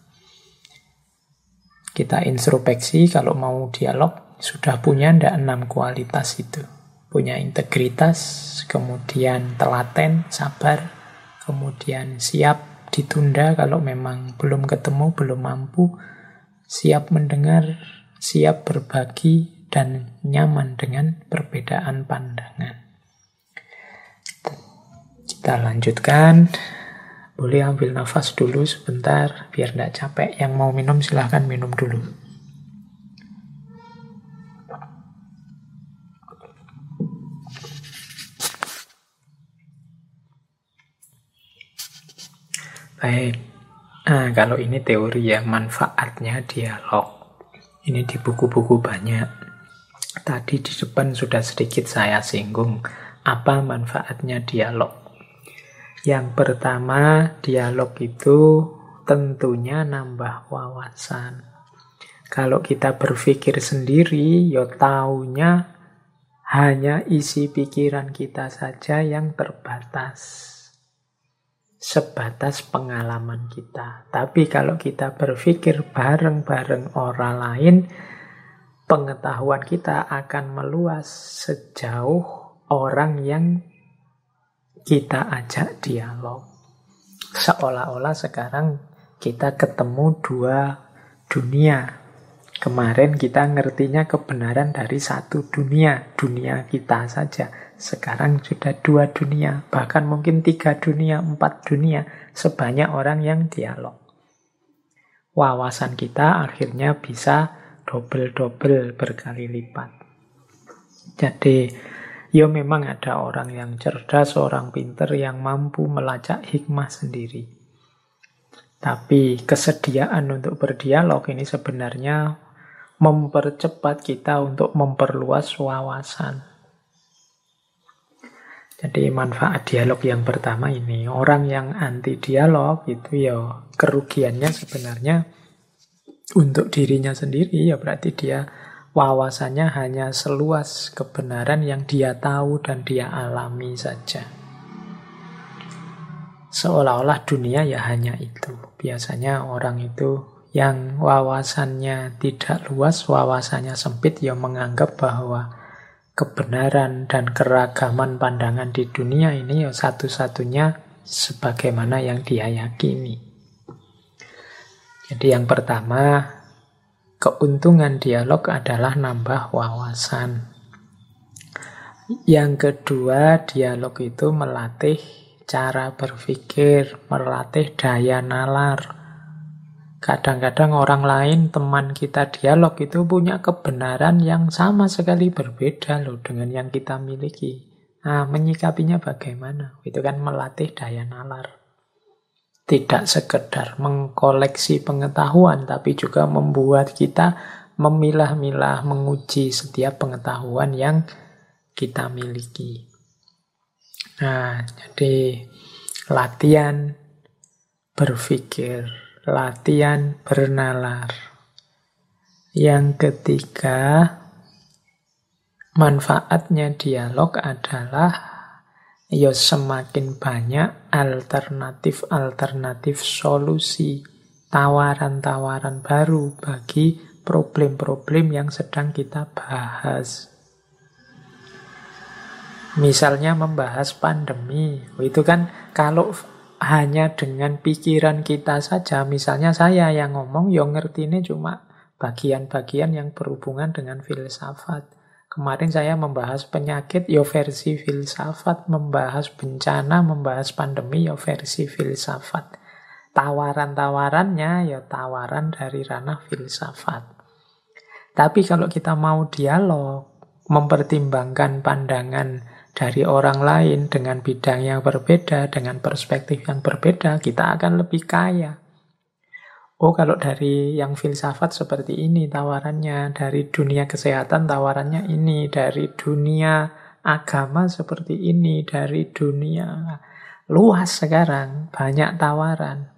Kita introspeksi kalau mau dialog, sudah punya ndak 6 kualitas itu. Punya integritas, kemudian telaten, sabar, kemudian siap ditunda kalau memang belum ketemu, belum mampu, siap mendengar, siap berbagi, dan nyaman dengan perbedaan pandangan. Kita lanjutkan. Boleh ambil nafas dulu sebentar, biar tidak capek. Yang mau minum silahkan minum dulu. Baik, kalau ini teori ya, manfaatnya dialog. Ini di buku-buku banyak. Tadi di depan sudah sedikit saya singgung, apa manfaatnya dialog. Yang pertama, dialog itu tentunya nambah wawasan. Kalau kita berpikir sendiri, ya taunya hanya isi pikiran kita saja yang terbatas. Sebatas pengalaman kita. Tapi kalau kita berpikir bareng-bareng orang lain, pengetahuan kita akan meluas sejauh orang yang kita ajak dialog. Seolah-olah sekarang kita ketemu 2 dunia. Kemarin kita ngertinya kebenaran dari 1 dunia, dunia kita saja. Sekarang sudah 2 dunia, bahkan mungkin 3 dunia, 4 dunia, sebanyak orang yang dialog. Wawasan kita akhirnya bisa double-double, berkali lipat. Jadi, ya memang ada orang yang cerdas, orang pinter yang mampu melacak hikmah sendiri. Tapi kesediaan untuk berdialog ini sebenarnya mempercepat kita untuk memperluas wawasan. Jadi manfaat dialog yang pertama ini, orang yang anti dialog itu ya kerugiannya sebenarnya untuk dirinya sendiri, ya berarti dia wawasannya hanya seluas kebenaran yang dia tahu dan dia alami saja. Seolah-olah dunia ya hanya itu. Biasanya orang itu yang wawasannya tidak luas, wawasannya sempit, ya menganggap bahwa kebenaran dan keragaman pandangan di dunia ini ya satu-satunya sebagaimana yang dia yakini. Jadi yang pertama, keuntungan dialog adalah nambah wawasan. Yang kedua, dialog itu melatih cara berpikir, melatih daya nalar. Kadang-kadang orang lain, teman kita dialog itu punya kebenaran yang sama sekali berbeda loh dengan yang kita miliki. Nah, menyikapinya bagaimana? Itu kan melatih daya nalar. Tidak sekedar mengkoleksi pengetahuan, tapi juga membuat kita memilah-milah, menguji setiap pengetahuan yang kita miliki. Nah, jadi latihan berpikir, latihan bernalar. Yang ketiga, manfaatnya dialog adalah ya semakin banyak alternatif-alternatif solusi, tawaran-tawaran baru bagi problem-problem yang sedang kita bahas. Misalnya membahas pandemi, itu kan kalau hanya dengan pikiran kita saja, misalnya saya yang ngomong, yang ngerti ini cuma bagian-bagian yang berhubungan dengan filsafat. Kemarin saya membahas penyakit, ya versi filsafat. Membahas bencana, membahas pandemi, ya versi filsafat. Tawaran-tawarannya, ya tawaran dari ranah filsafat. Tapi kalau kita mau dialog, mempertimbangkan pandangan dari orang lain dengan bidang yang berbeda, dengan perspektif yang berbeda, kita akan lebih kaya. Oh, kalau dari yang filsafat seperti ini tawarannya, dari dunia kesehatan tawarannya ini, dari dunia agama seperti ini, dari dunia luas sekarang, banyak tawaran.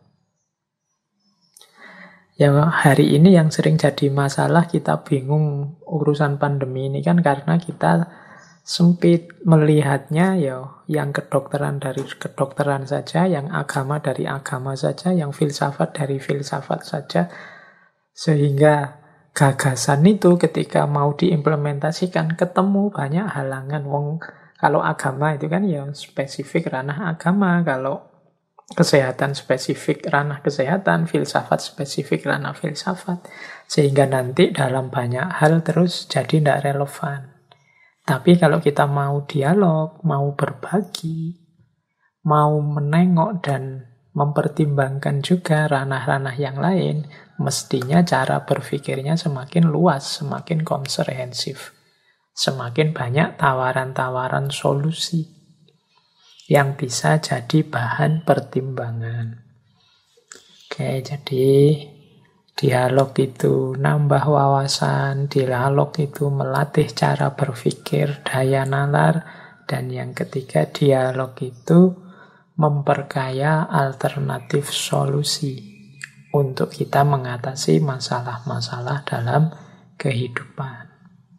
Ya, hari ini yang sering jadi masalah, kita bingung urusan pandemi ini kan karena kita sempit melihatnya, ya yang kedokteran dari kedokteran saja, yang agama dari agama saja, yang filsafat dari filsafat saja, sehingga gagasan itu ketika mau diimplementasikan ketemu banyak halangan. Kalau agama itu kan ya spesifik ranah agama, kalau kesehatan spesifik ranah kesehatan, filsafat spesifik ranah filsafat, sehingga nanti dalam banyak hal terus jadi tidak relevan. Tapi kalau kita mau dialog, mau berbagi, mau menengok dan mempertimbangkan juga ranah-ranah yang lain, mestinya cara berpikirnya semakin luas, semakin komprehensif. Semakin banyak tawaran-tawaran solusi yang bisa jadi bahan pertimbangan. Oke, jadi dialog itu nambah wawasan, dialog itu melatih cara berpikir, daya nalar, dan yang ketiga, dialog itu memperkaya alternatif solusi untuk kita mengatasi masalah-masalah dalam kehidupan.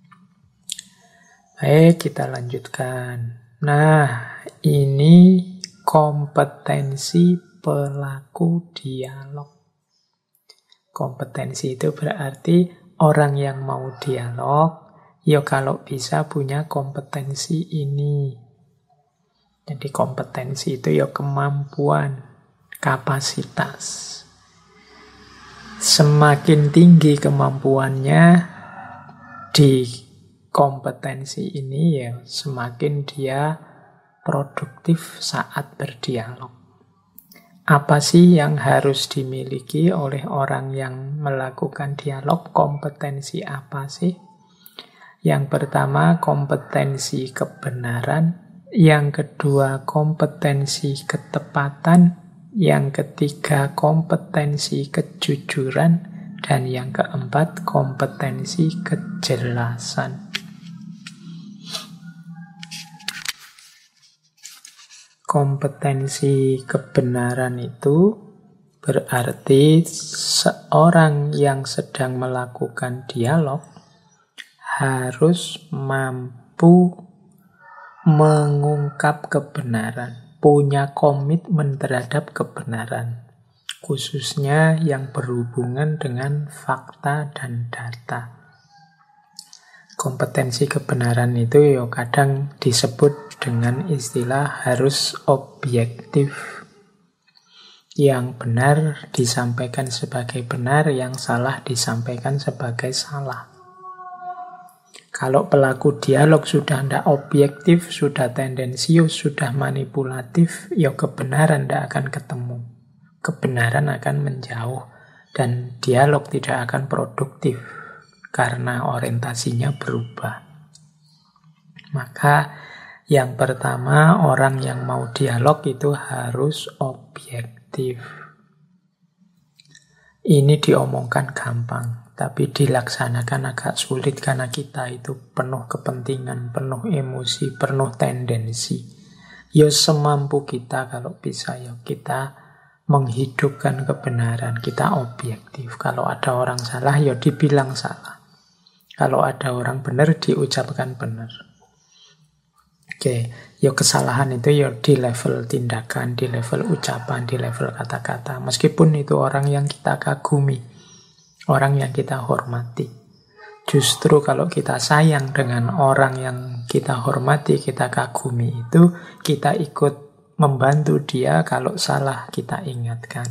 Baik, kita lanjutkan. Nah, ini kompetensi pelaku dialog. Kompetensi itu berarti orang yang mau dialog, ya kalau bisa punya kompetensi ini. Jadi kompetensi itu ya kemampuan, kapasitas. Semakin tinggi kemampuannya di kompetensi ini, ya semakin dia produktif saat berdialog. Apa sih yang harus dimiliki oleh orang yang melakukan dialog? Kompetensi apa sih? Yang pertama, kompetensi kebenaran. Yang kedua, kompetensi ketepatan. Yang ketiga, kompetensi kejujuran. Dan yang keempat, kompetensi kejelasan. Kompetensi kebenaran itu berarti seorang yang sedang melakukan dialog harus mampu mengungkap kebenaran, punya komitmen terhadap kebenaran, khususnya yang berhubungan dengan fakta dan data. Kompetensi kebenaran itu ya kadang disebut dengan istilah harus objektif. Yang benar disampaikan sebagai benar, yang salah disampaikan sebagai salah. Kalau pelaku dialog sudah tidak objektif, sudah tendensius, sudah manipulatif, ya kebenaran tidak akan ketemu. Kebenaran akan menjauh dan dialog tidak akan produktif karena orientasinya berubah. Maka yang pertama, orang yang mau dialog itu harus objektif. Ini diomongkan gampang, tapi dilaksanakan agak sulit karena kita itu penuh kepentingan, penuh emosi, penuh tendensi. Ya semampu kita kalau bisa ya kita menghidupkan kebenaran, kita objektif. Kalau ada orang salah ya dibilang salah. Kalau ada orang benar diucapkan benar. Oke, ya kesalahan itu ya di level tindakan, di level ucapan, di level kata-kata. Meskipun itu orang yang kita kagumi, orang yang kita hormati. Justru kalau kita sayang dengan orang yang kita hormati, kita kagumi itu, kita ikut membantu dia, kalau salah kita ingatkan.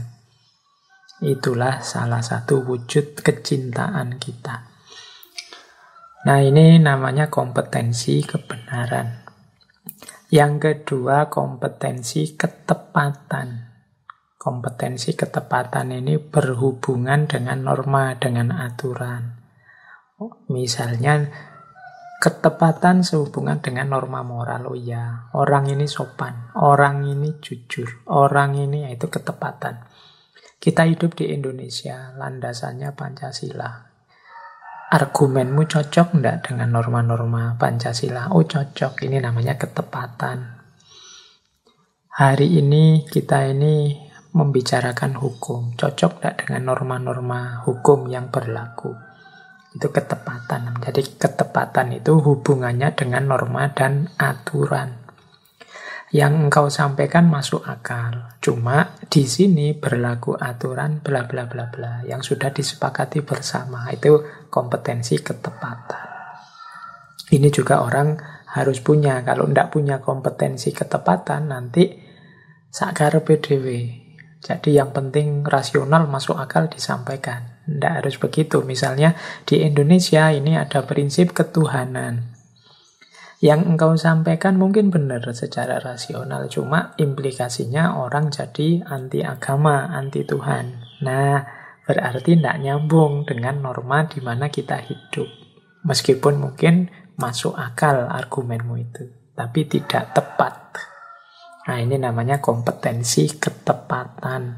Itulah salah satu wujud kecintaan kita. Nah, ini namanya kompetensi kebenaran. Yang kedua, kompetensi ketepatan. Kompetensi ketepatan ini berhubungan dengan norma, dengan aturan. Misalnya, ketepatan sehubungan dengan norma moral. Oh ya, orang ini sopan, orang ini jujur, orang ini, yaitu ketepatan. Kita hidup di Indonesia, landasannya Pancasila. Argumenmu cocok enggak dengan norma-norma Pancasila? Oh cocok, ini namanya ketepatan. Hari ini kita ini membicarakan hukum, cocok enggak dengan norma-norma hukum yang berlaku? Itu ketepatan. Jadi ketepatan itu hubungannya dengan norma dan aturan. Yang engkau sampaikan masuk akal. Cuma di sini berlaku aturan bla bla bla bla yang sudah disepakati bersama. Itu kompetensi ketepatan. Ini juga orang harus punya. Kalau tidak punya kompetensi ketepatan, nanti sakarepe dhewe. Jadi yang penting rasional masuk akal disampaikan. Tidak harus begitu. Misalnya di Indonesia ini ada prinsip ketuhanan. Yang engkau sampaikan mungkin benar secara rasional, cuma implikasinya orang jadi anti agama, anti Tuhan. Nah, berarti tidak nyambung dengan norma di mana kita hidup. Meskipun mungkin masuk akal argumenmu itu, tapi tidak tepat. Nah, ini namanya kompetensi ketepatan.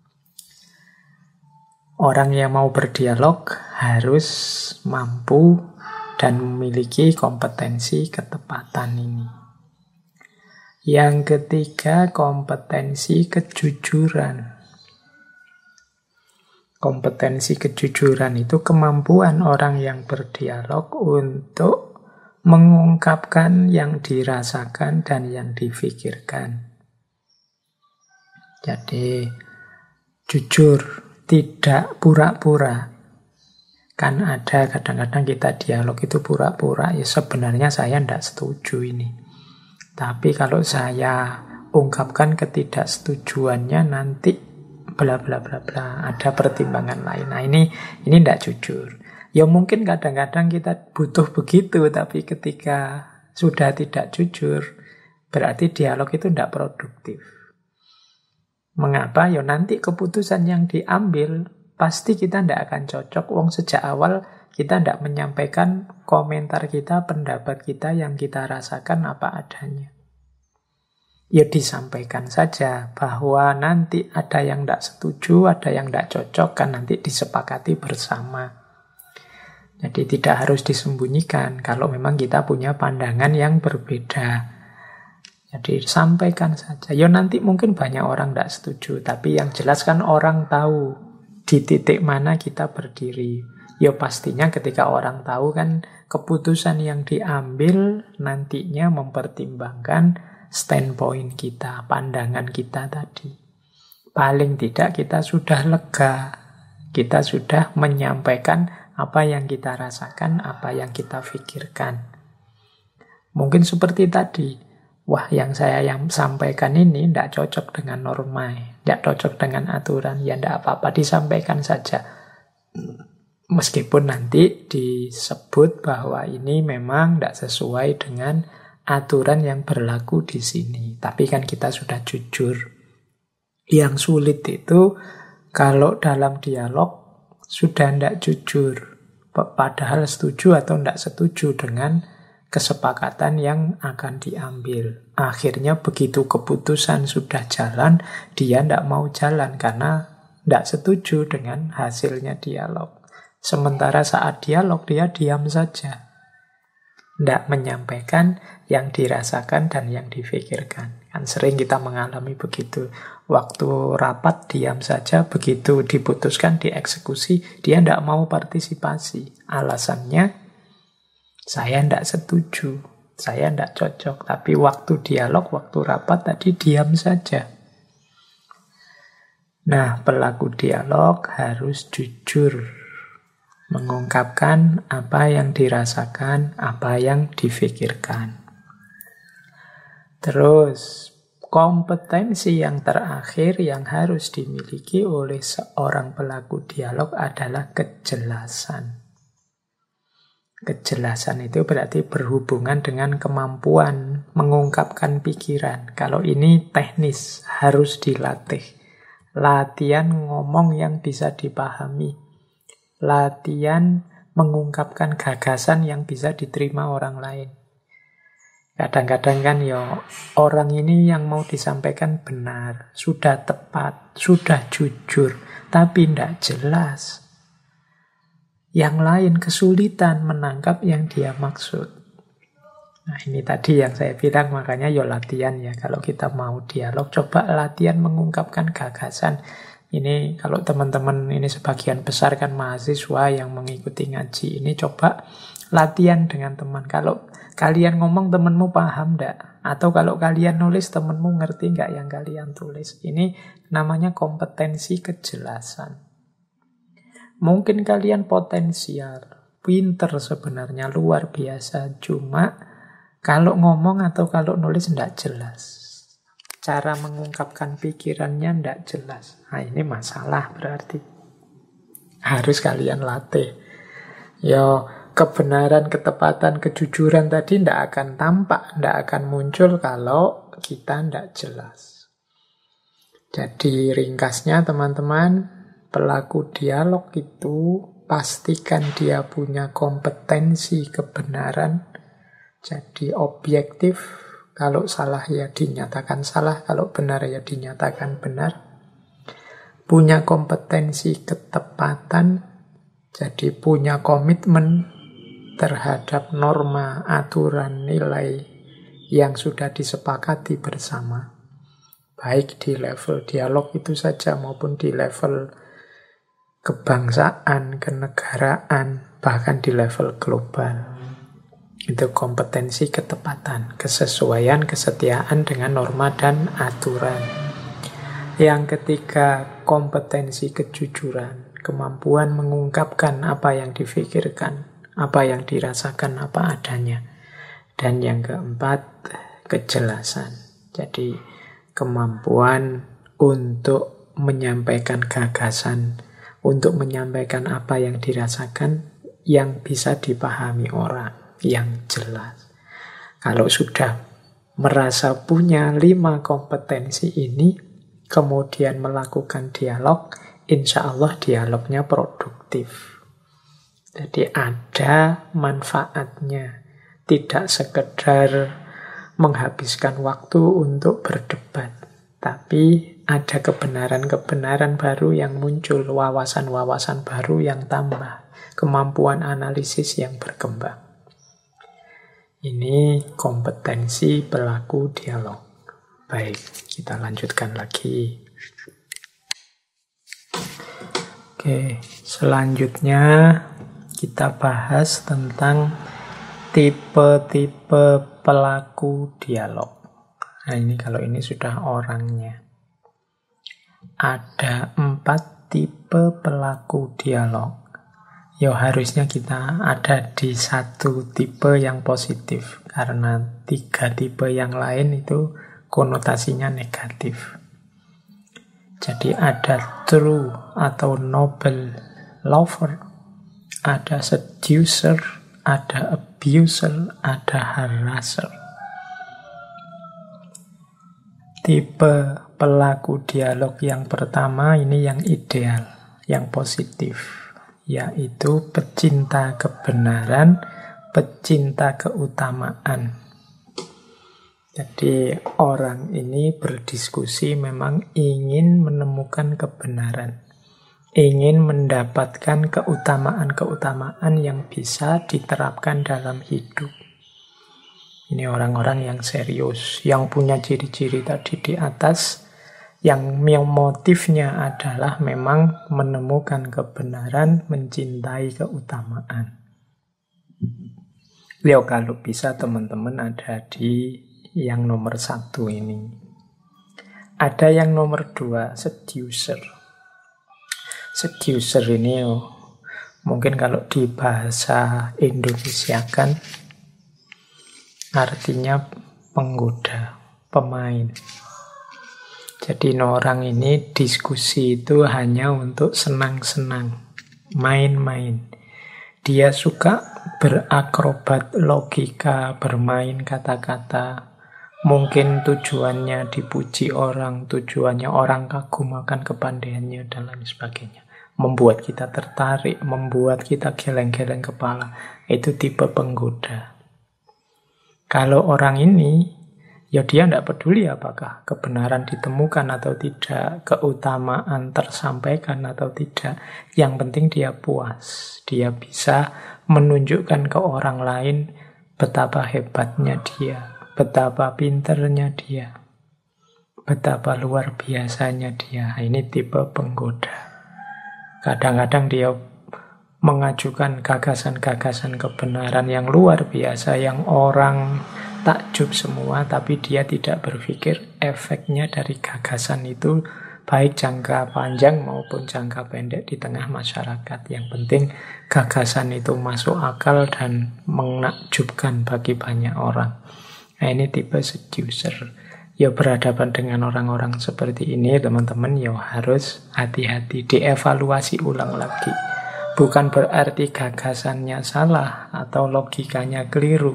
Orang yang mau berdialog harus mampu dan memiliki kompetensi ketepatan ini. Yang ketiga, kompetensi kejujuran. Kompetensi kejujuran itu kemampuan orang yang berdialog untuk mengungkapkan yang dirasakan dan yang difikirkan. Jadi, jujur, tidak pura-pura. Kan ada kadang-kadang kita dialog itu pura-pura, ya sebenarnya saya tidak setuju ini. Tapi kalau saya ungkapkan ketidaksetujuannya nanti bla bla bla bla, ada pertimbangan lain. Nah ini tidak jujur. Ya mungkin kadang-kadang kita butuh begitu, tapi ketika sudah tidak jujur, berarti dialog itu tidak produktif. Mengapa? Ya nanti keputusan yang diambil pasti kita tidak akan cocok. Wong sejak awal kita tidak menyampaikan komentar kita, pendapat kita yang kita rasakan apa adanya. Ya disampaikan saja bahwa nanti ada yang tidak setuju, ada yang tidak cocok, kan nanti disepakati bersama. Jadi tidak harus disembunyikan kalau memang kita punya pandangan yang berbeda. Jadi sampaikan saja. Ya nanti mungkin banyak orang tidak setuju, tapi yang jelas kan orang tahu di titik mana kita berdiri. Ya pastinya ketika orang tahu kan keputusan yang diambil nantinya mempertimbangkan standpoint kita, pandangan kita tadi. Paling tidak kita sudah lega, kita sudah menyampaikan apa yang kita rasakan, apa yang kita pikirkan. Mungkin seperti tadi, wah yang saya sampaikan ini tidak cocok dengan norma, tidak cocok dengan aturan, ya tidak apa-apa, disampaikan saja. Meskipun nanti disebut bahwa ini memang tidak sesuai dengan aturan yang berlaku di sini. Tapi kan kita sudah jujur. Yang sulit itu kalau dalam dialog sudah tidak jujur, padahal setuju atau tidak setuju dengan kesepakatan yang akan diambil. Akhirnya begitu keputusan sudah jalan, dia tidak mau jalan karena tidak setuju dengan hasilnya dialog. Sementara saat dialog dia diam saja. Tidak menyampaikan yang dirasakan dan yang difikirkan. Kan sering kita mengalami begitu. Waktu rapat diam saja, begitu diputuskan, dieksekusi, dia tidak mau partisipasi. Alasannya, saya tidak setuju, saya tidak cocok. Tapi waktu dialog, waktu rapat tadi diam saja. Nah, pelaku dialog harus jujur mengungkapkan apa yang dirasakan, apa yang difikirkan. Terus, kompetensi yang terakhir yang harus dimiliki oleh seorang pelaku dialog adalah kejelasan. Kejelasan itu berarti berhubungan dengan kemampuan mengungkapkan pikiran. Kalau ini teknis, harus dilatih. Latihan ngomong yang bisa dipahami. Latihan mengungkapkan gagasan yang bisa diterima orang lain. Kadang-kadang kan orang ini yang mau disampaikan benar, sudah tepat, sudah jujur, tapi tidak jelas. Yang lain kesulitan menangkap yang dia maksud. Nah, ini tadi yang saya bilang, makanya latihan ya. Kalau kita mau dialog, coba latihan mengungkapkan gagasan. Ini kalau teman-teman ini sebagian besar kan mahasiswa yang mengikuti ngaji. Ini coba latihan dengan teman. Kalau kalian ngomong temanmu paham enggak? Atau kalau kalian nulis temanmu ngerti enggak yang kalian tulis? Ini namanya kompetensi kejelasan. Mungkin kalian potensial, pinter sebenarnya, luar biasa. Cuma kalau ngomong atau kalau nulis tidak jelas. Cara mengungkapkan pikirannya tidak jelas. Nah, ini masalah berarti. Harus kalian latih. Kebenaran, ketepatan, kejujuran tadi tidak akan tampak, tidak akan muncul kalau kita tidak jelas. Jadi ringkasnya teman-teman, pelaku dialog itu pastikan dia punya kompetensi kebenaran. Jadi objektif, kalau salah ya dinyatakan salah, kalau benar ya dinyatakan benar. Punya kompetensi ketepatan, jadi punya komitmen terhadap norma, aturan, nilai yang sudah disepakati bersama. Baik di level dialog itu saja maupun di level kebangsaan, kenegaraan, bahkan di level global. Itu kompetensi ketepatan, kesesuaian, kesetiaan dengan norma dan aturan. Yang ketiga, kompetensi kejujuran, kemampuan mengungkapkan apa yang difikirkan, apa yang dirasakan, apa adanya. Dan yang keempat, kejelasan. Jadi, kemampuan untuk menyampaikan gagasan, untuk menyampaikan apa yang dirasakan yang bisa dipahami orang, yang jelas. Kalau sudah merasa punya 5 kompetensi ini, kemudian melakukan dialog, insya Allah dialognya produktif. Jadi ada manfaatnya, tidak sekedar menghabiskan waktu untuk berdebat, tapi ada kebenaran-kebenaran baru yang muncul, wawasan-wawasan baru yang tambah, kemampuan analisis yang berkembang. Ini kompetensi pelaku dialog. Baik, kita lanjutkan lagi. Oke, selanjutnya kita bahas tentang tipe-tipe pelaku dialog. Nah, ini kalau ini sudah orangnya. Ada 4 tipe pelaku dialog. Harusnya kita ada di 1 tipe yang positif, karena 3 tipe yang lain itu konotasinya negatif. Jadi ada true atau noble lover, ada seducer, ada abuser, ada harasser. Tipe pelaku dialog yang pertama ini yang ideal, yang positif, yaitu pecinta kebenaran, pecinta keutamaan. Jadi orang ini berdiskusi memang ingin menemukan kebenaran, ingin mendapatkan keutamaan-keutamaan yang bisa diterapkan dalam hidup. Ini orang-orang yang serius, yang punya ciri-ciri tadi di atas, yang motifnya adalah memang menemukan kebenaran, mencintai keutamaan. Kalau bisa teman-teman ada di yang nomor 1 ini. Ada yang nomor 2, seducer. Seducer ini mungkin kalau di bahasa Indonesia kan artinya penggoda, pemain. Jadi orang ini diskusi itu hanya untuk senang-senang, main-main. Dia suka berakrobat logika, bermain kata-kata. Mungkin tujuannya dipuji orang, tujuannya orang kagum akan kepandaiannya, dan lain sebagainya. Membuat kita tertarik, membuat kita geleng-geleng kepala. Itu tipe penggoda. Kalau orang ini, ya dia tidak peduli apakah kebenaran ditemukan atau tidak, keutamaan tersampaikan atau tidak. Yang penting dia puas. Dia bisa menunjukkan ke orang lain betapa hebatnya dia, betapa pinternya dia, betapa luar biasanya dia. Ini tipe penggoda. Kadang-kadang dia mengajukan gagasan-gagasan kebenaran yang luar biasa, yang orang takjub semua, tapi dia tidak berpikir efeknya dari gagasan itu baik jangka panjang maupun jangka pendek di tengah masyarakat. Yang penting gagasan itu masuk akal dan menakjubkan bagi banyak orang. Nah, ini tipe seducer. Ya, berhadapan dengan orang-orang seperti ini, teman-teman, ya harus hati-hati, dievaluasi ulang lagi. Bukan berarti gagasannya salah atau logikanya keliru.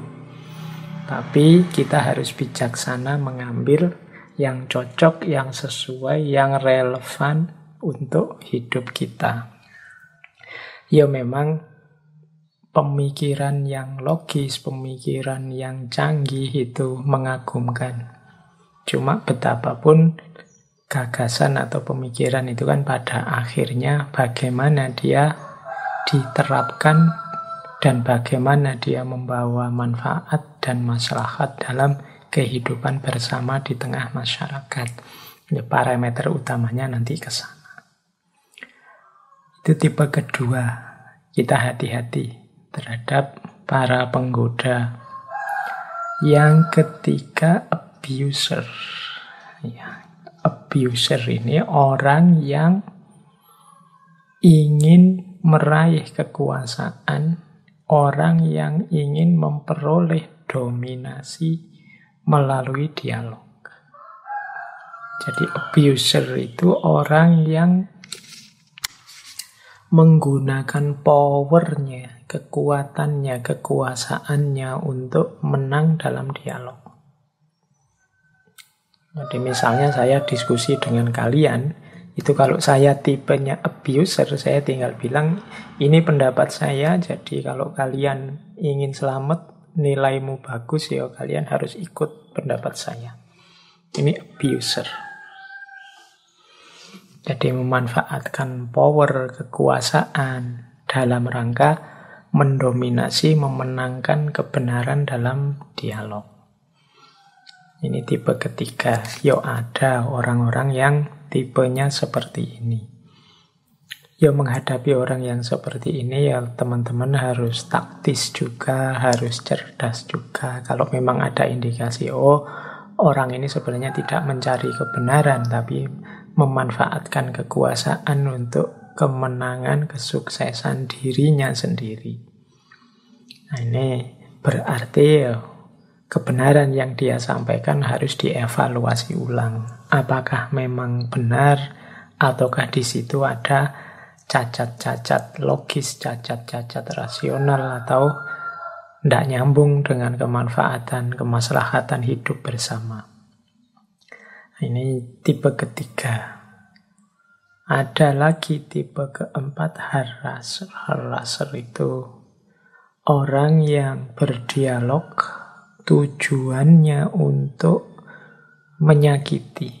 Tapi kita harus bijaksana mengambil yang cocok, yang sesuai, yang relevan untuk hidup kita. Ya memang pemikiran yang logis, pemikiran yang canggih itu mengagumkan. Cuma betapapun gagasan atau pemikiran itu kan pada akhirnya bagaimana dia diterapkan dan bagaimana dia membawa manfaat dan maslahat dalam kehidupan bersama di tengah masyarakat. Ini parameter utamanya nanti ke sana. Itu tipe kedua. Kita hati-hati terhadap para penggoda. Yang ketiga, abuser. Ya, abuser ini orang yang ingin meraih kekuasaan, orang yang ingin memperoleh dominasi melalui dialog. Jadi abuser itu orang yang menggunakan powernya, kekuatannya, kekuasaannya untuk menang dalam dialog. Jadi misalnya saya diskusi dengan kalian, itu kalau saya tipenya abuser, saya tinggal bilang, ini pendapat saya, jadi kalau kalian ingin selamat, nilaimu bagus, ya kalian harus ikut pendapat saya. Ini abuser. Jadi memanfaatkan power, kekuasaan dalam rangka mendominasi, memenangkan kebenaran dalam dialog. Ini tipe ketiga. Yo, ada orang-orang yang tipenya seperti ini. Ya, menghadapi orang yang seperti ini ya teman-teman harus taktis juga, harus cerdas juga. Kalau memang ada indikasi, oh orang ini sebenarnya tidak mencari kebenaran, tapi memanfaatkan kekuasaan untuk kemenangan, kesuksesan dirinya sendiri. Nah, ini berarti ya, kebenaran yang dia sampaikan harus dievaluasi ulang. Apakah memang benar, ataukah di situ ada cacat-cacat logis, cacat-cacat rasional, atau tidak nyambung dengan kemanfaatan, kemaslahatan hidup bersama. Ini tipe ketiga. Ada lagi tipe keempat, haraser. Haraser itu orang yang berdialog tujuannya untuk menyakiti,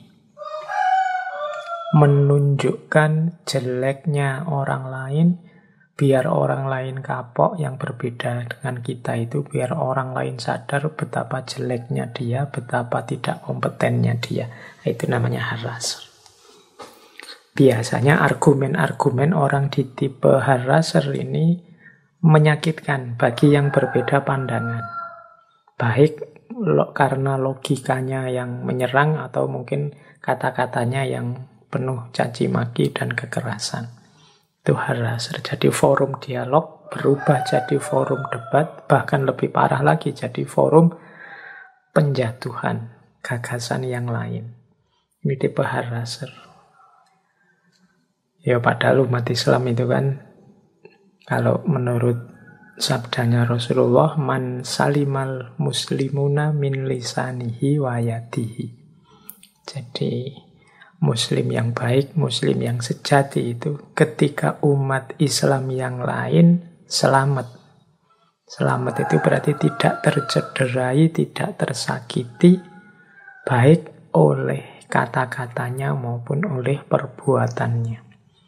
menunjukkan jeleknya orang lain, biar orang lain kapok, yang berbeda dengan kita itu, biar orang lain sadar betapa jeleknya dia, betapa tidak kompetennya dia. Itu namanya haraser. Biasanya argumen-argumen orang di tipe haraser ini menyakitkan bagi yang berbeda pandangan. Baik karena logikanya yang menyerang, atau mungkin kata-katanya yang penuh caci maki dan kekerasan. Itu haraser. Jadi forum dialog berubah jadi forum debat, bahkan lebih parah lagi jadi forum penjatuhan gagasan yang lain. Ini tipe haraser. Ya padahal umat Islam itu kan, kalau menurut sabdanya Rasulullah, man salimal muslimuna min lisanihi wa yadihi. Jadi muslim yang baik, muslim yang sejati itu ketika umat Islam yang lain selamat. Selamat itu berarti tidak tercederai, tidak tersakiti, baik oleh kata-katanya maupun oleh perbuatannya.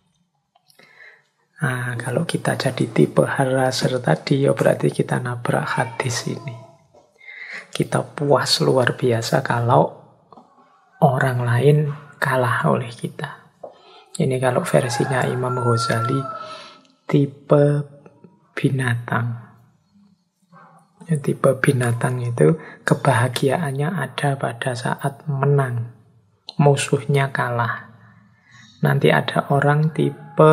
Nah, kalau kita jadi tipe haraser tadi, ya berarti kita nabrak hadis ini. Kita puas luar biasa kalau orang lain kalah oleh kita. Ini kalau versinya Imam Ghazali, tipe binatang. Ya, tipe binatang itu kebahagiaannya ada pada saat menang. Musuhnya kalah. Nanti ada orang tipe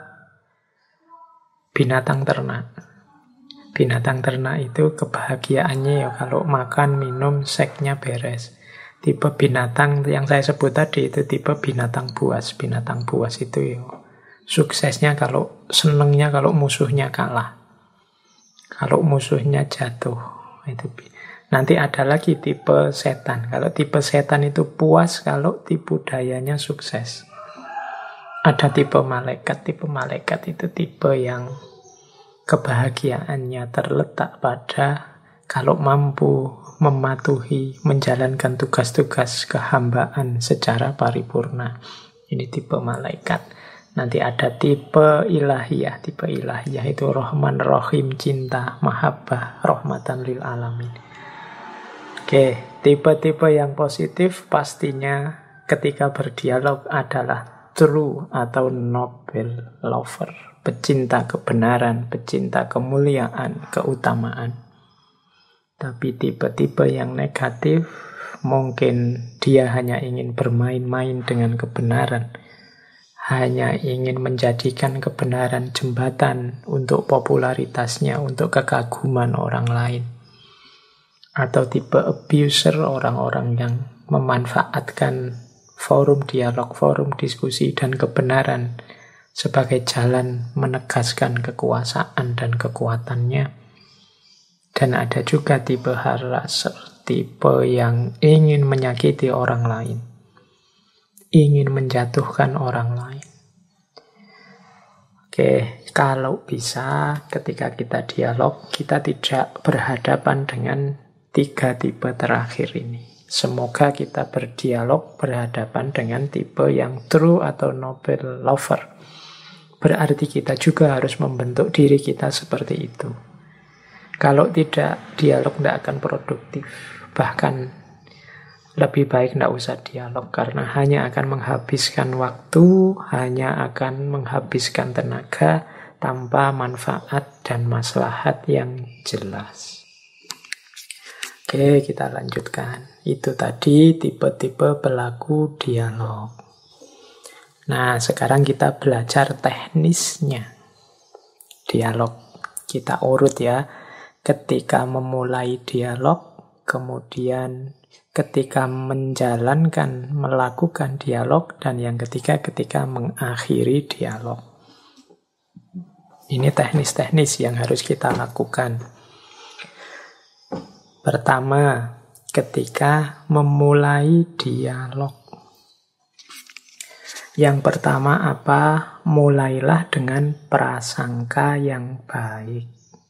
binatang ternak. Binatang ternak itu kebahagiaannya ya kalau makan, minum, seksnya beres. Tipe binatang yang saya sebut tadi itu tipe binatang buas. Binatang buas itu ya suksesnya kalau senengnya kalau musuhnya kalah. Kalau musuhnya jatuh. Itu. Nanti ada lagi tipe setan. Kalau tipe setan itu puas kalau tipu dayanya sukses. Ada tipe malaikat. Tipe malaikat itu tipe yang kebahagiaannya terletak pada kalau mampu mematuhi, menjalankan tugas-tugas kehambaan secara paripurna. Ini tipe malaikat. Nanti ada tipe ilahiyah. Tipe ilahiyah itu Rahman, Rahim, cinta, mahabbah, rahmatan lil alamin. Oke, tipe-tipe yang positif pastinya ketika berdialog adalah true atau noble lover, pecinta kebenaran, pecinta kemuliaan, keutamaan. Tapi tipe-tipe yang negatif mungkin dia hanya ingin bermain-main dengan kebenaran, hanya ingin menjadikan kebenaran jembatan untuk popularitasnya, untuk kekaguman orang lain. Atau tipe abuser, orang-orang yang memanfaatkan forum dialog, forum diskusi, dan kebenaran sebagai jalan menegaskan kekuasaan dan kekuatannya. Dan ada juga tipe haraser, tipe yang ingin menyakiti orang lain, ingin menjatuhkan orang lain. Oke, kalau bisa ketika kita dialog, kita tidak berhadapan dengan tiga tipe terakhir ini. Semoga kita berdialog, berhadapan dengan tipe yang true atau noble lover. Berarti kita juga harus membentuk diri kita seperti itu. Kalau tidak, dialog tidak akan produktif. Bahkan lebih baik tidak usah dialog, karena hanya akan menghabiskan waktu, hanya akan menghabiskan tenaga, tanpa manfaat dan maslahat yang jelas. Oke, kita lanjutkan. Itu tadi tipe-tipe pelaku dialog. Nah, sekarang kita belajar teknisnya dialog. Kita urut ya. Ketika memulai dialog, kemudian ketika menjalankan, melakukan dialog, dan yang ketiga ketika mengakhiri dialog. Ini teknis-teknis yang harus kita lakukan. Pertama, ketika memulai dialog. Yang pertama apa? Mulailah dengan prasangka yang baik.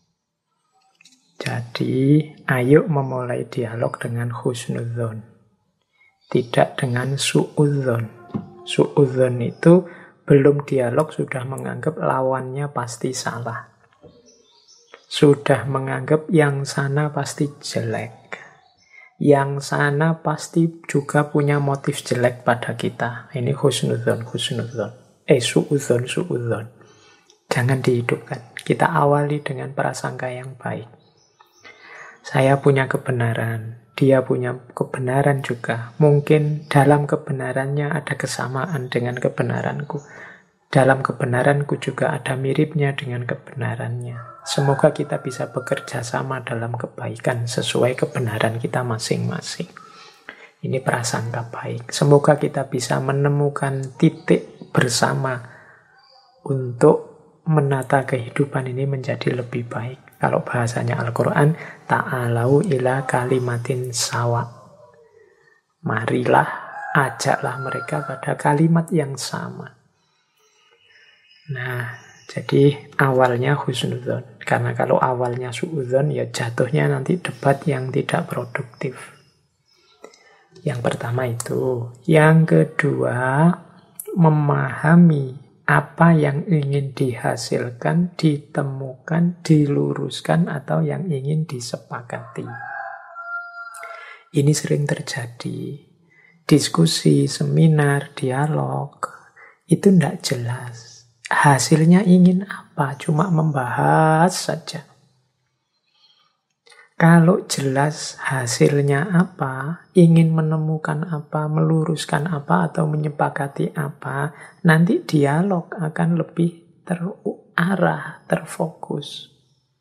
Jadi, ayo memulai dialog dengan husnudzon. Tidak dengan suudzon. Suudzon itu belum dialog sudah menganggap lawannya pasti salah. Sudah menganggap yang sana pasti jelek. Yang sana pasti juga punya motif jelek pada kita. Ini husnudzon. Suudzon. Jangan dihidupkan. Kita awali dengan prasangka yang baik. Saya punya kebenaran, dia punya kebenaran juga. Mungkin dalam kebenarannya ada kesamaan dengan kebenaranku. Dalam kebenaranku juga ada miripnya dengan kebenarannya. Semoga kita bisa bekerja sama dalam kebaikan sesuai kebenaran kita masing-masing. Ini prasangka baik. Semoga kita bisa menemukan titik bersama untuk menata kehidupan ini menjadi lebih baik. Kalau bahasanya Al-Quran, ta'alau ila kalimatin sawa. Marilah, ajaklah mereka pada kalimat yang sama. Nah, jadi awalnya husnudzon. Karena kalau awalnya suudzon, ya jatuhnya nanti debat yang tidak produktif. Yang pertama itu. Yang kedua, memahami apa yang ingin dihasilkan, ditemukan, diluruskan, atau yang ingin disepakati. Ini sering terjadi. Diskusi, seminar, dialog, itu tidak jelas. Hasilnya ingin apa? Cuma membahas saja. Kalau jelas hasilnya apa, ingin menemukan apa, meluruskan apa, atau menyepakati apa, nanti dialog akan lebih terarah, terfokus.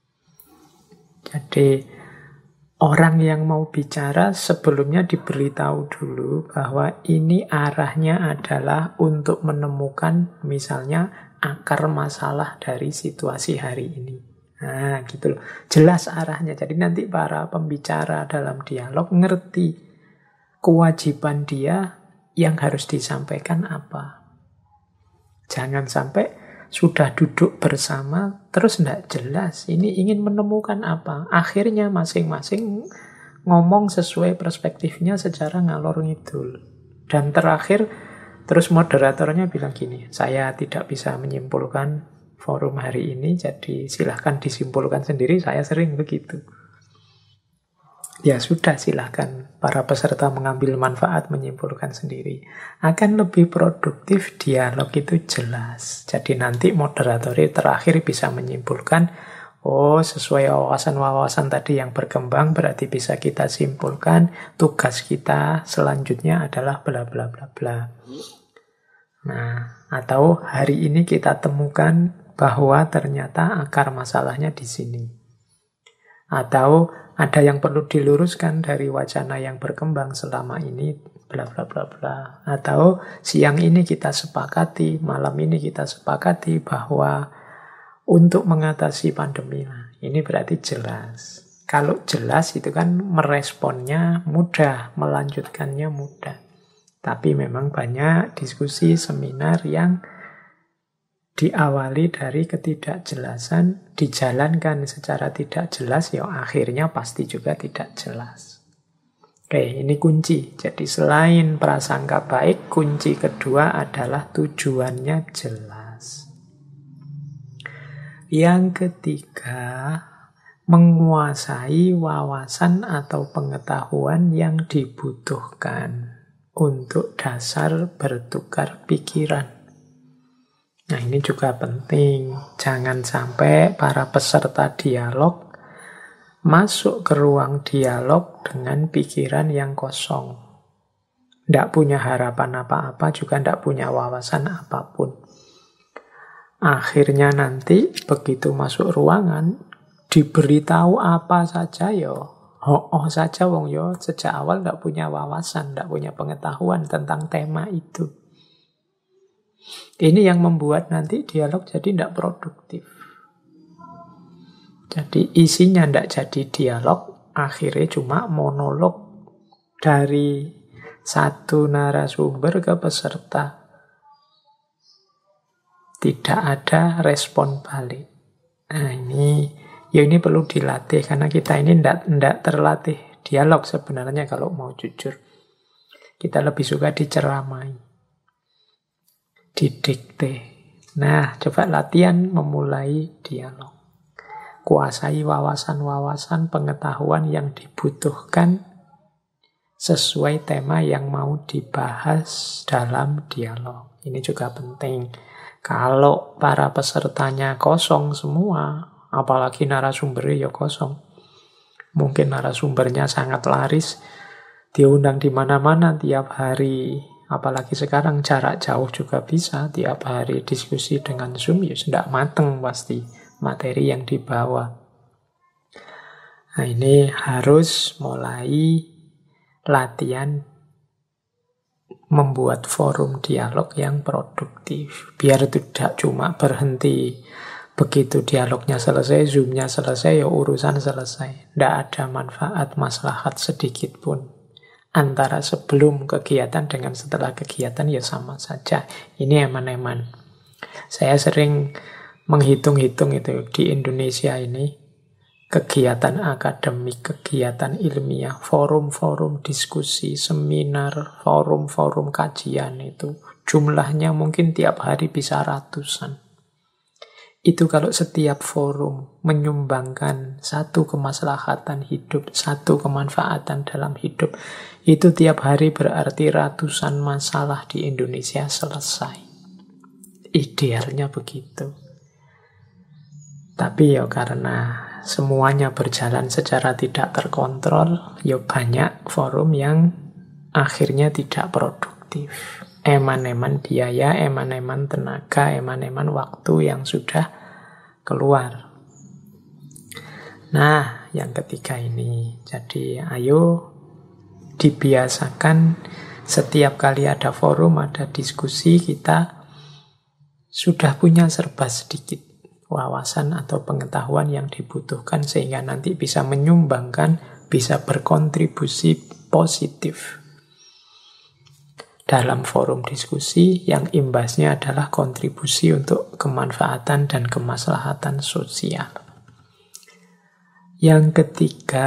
Jadi, orang yang mau bicara sebelumnya diberitahu dulu bahwa ini arahnya adalah untuk menemukan misalnya akar masalah dari situasi hari ini. Nah, gitu loh. Jelas arahnya. Jadi nanti para pembicara dalam dialog ngerti kewajiban dia yang harus disampaikan apa. Jangan sampai sudah duduk bersama terus tidak jelas. Ini ingin menemukan apa. Akhirnya masing-masing ngomong sesuai perspektifnya secara ngalor ngidul. Dan terakhir terus moderatornya bilang gini, saya tidak bisa menyimpulkan forum hari ini, jadi silahkan disimpulkan sendiri, saya sering begitu. Ya sudah, silahkan para peserta mengambil manfaat, menyimpulkan sendiri. Akan lebih produktif, dialog itu jelas. Jadi nanti moderatornya terakhir bisa menyimpulkan, oh sesuai wawasan-wawasan tadi yang berkembang, berarti bisa kita simpulkan, tugas kita selanjutnya adalah bla bla bla bla. Nah, atau hari ini kita temukan bahwa ternyata akar masalahnya di sini. Atau ada yang perlu diluruskan dari wacana yang berkembang selama ini, bla bla bla bla. Atau siang ini kita sepakati, malam ini kita sepakati bahwa untuk mengatasi pandemi, nah, ini berarti jelas. Kalau jelas itu kan meresponnya mudah, melanjutkannya mudah. Tapi memang banyak diskusi, seminar yang diawali dari ketidakjelasan, dijalankan secara tidak jelas, ya akhirnya pasti juga tidak jelas. Oke, ini kunci. Jadi selain prasangka baik, kunci kedua adalah tujuannya jelas. Yang ketiga, menguasai wawasan atau pengetahuan yang dibutuhkan untuk dasar bertukar pikiran. Nah, ini juga penting. Jangan sampai para peserta dialog masuk ke ruang dialog dengan pikiran yang kosong. Tidak punya harapan apa-apa, juga tidak punya wawasan apapun. Akhirnya nanti begitu masuk ruangan, diberitahu apa saja oh saja wong sejak awal tidak punya wawasan, tidak punya pengetahuan tentang tema itu. Ini yang membuat nanti dialog jadi tidak produktif. Jadi isinya tidak jadi dialog, akhirnya cuma monolog dari satu narasumber ke peserta. Tidak ada respon balik. Nah ini perlu dilatih, karena kita ini tidak terlatih dialog sebenarnya kalau mau jujur. Kita lebih suka diceramai, didikte. Nah, coba latihan memulai dialog. Kuasai wawasan-wawasan pengetahuan yang dibutuhkan sesuai tema yang mau dibahas dalam dialog. Ini juga penting. Kalau para pesertanya kosong semua, apalagi narasumbernya kosong. Mungkin narasumbernya sangat laris, diundang di mana-mana tiap hari. Apalagi sekarang jarak jauh juga bisa, tiap hari diskusi dengan Zoom, ya tidak mateng pasti materi yang dibawa. Nah, ini harus mulai latihan membuat forum dialog yang produktif. Biar tidak cuma berhenti Begitu dialognya selesai, Zoom-nya selesai, ya urusan selesai. Tidak ada manfaat, maslahat sedikit pun. Antara sebelum kegiatan dengan setelah kegiatan ya sama saja. Ini eman-eman. Saya sering menghitung-hitung itu di Indonesia ini. Kegiatan akademik, kegiatan ilmiah, forum-forum diskusi, seminar, forum-forum kajian itu. Jumlahnya mungkin tiap hari bisa ratusan. Itu kalau setiap forum menyumbangkan satu kemaslahatan hidup, satu kemanfaatan dalam hidup, itu tiap hari berarti ratusan masalah di Indonesia selesai. Idealnya begitu. Tapi ya karena semuanya berjalan secara tidak terkontrol, ya banyak forum yang akhirnya tidak produktif. Eman-eman biaya, eman-eman tenaga, eman-eman waktu yang sudah keluar. Nah, yang ketiga ini. Jadi, ayo dibiasakan setiap kali ada forum, ada diskusi, kita sudah punya serba sedikit wawasan atau pengetahuan yang dibutuhkan sehingga nanti bisa menyumbangkan, bisa berkontribusi positif dalam forum diskusi yang imbasnya adalah kontribusi untuk kemanfaatan dan kemaslahatan sosial. Yang ketiga,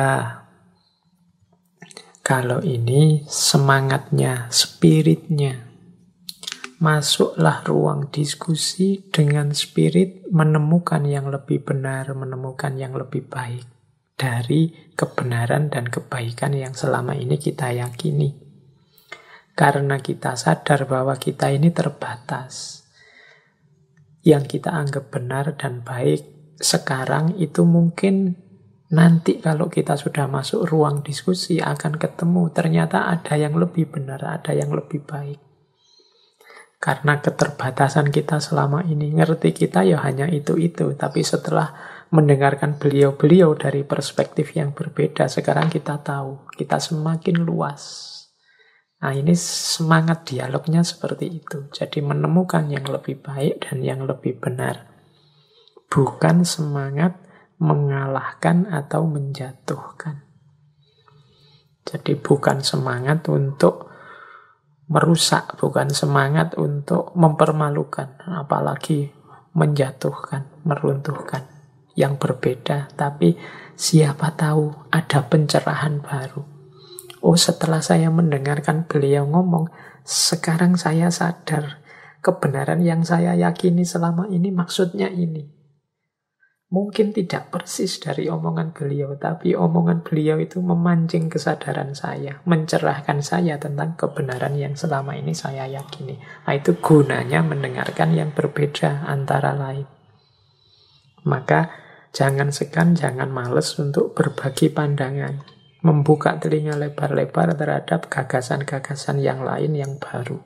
kalau ini semangatnya, spiritnya, masuklah ruang diskusi dengan spirit menemukan yang lebih benar, menemukan yang lebih baik dari kebenaran dan kebaikan yang selama ini kita yakini. Karena kita sadar bahwa kita ini terbatas. Yang kita anggap benar dan baik sekarang itu mungkin nanti kalau kita sudah masuk ruang diskusi akan ketemu. Ternyata ada yang lebih benar, ada yang lebih baik. Karena keterbatasan kita selama ini, ngerti kita ya hanya itu-itu. Tapi setelah mendengarkan beliau-beliau dari perspektif yang berbeda, sekarang kita tahu, kita semakin luas. Nah, ini semangat dialognya seperti itu. Jadi menemukan yang lebih baik dan yang lebih benar. Bukan semangat mengalahkan atau menjatuhkan. Jadi bukan semangat untuk merusak, bukan semangat untuk mempermalukan, apalagi menjatuhkan, meruntuhkan. Yang berbeda, tapi siapa tahu ada pencerahan baru. Oh, setelah saya mendengarkan beliau ngomong, sekarang saya sadar kebenaran yang saya yakini selama ini maksudnya ini. Mungkin tidak persis dari omongan beliau, tapi omongan beliau itu memancing kesadaran saya, mencerahkan saya tentang kebenaran yang selama ini saya yakini. Nah, itu gunanya mendengarkan yang berbeda antara lain. Maka jangan segan, jangan males untuk berbagi pandangan. Membuka telinga lebar-lebar terhadap gagasan-gagasan yang lain yang baru.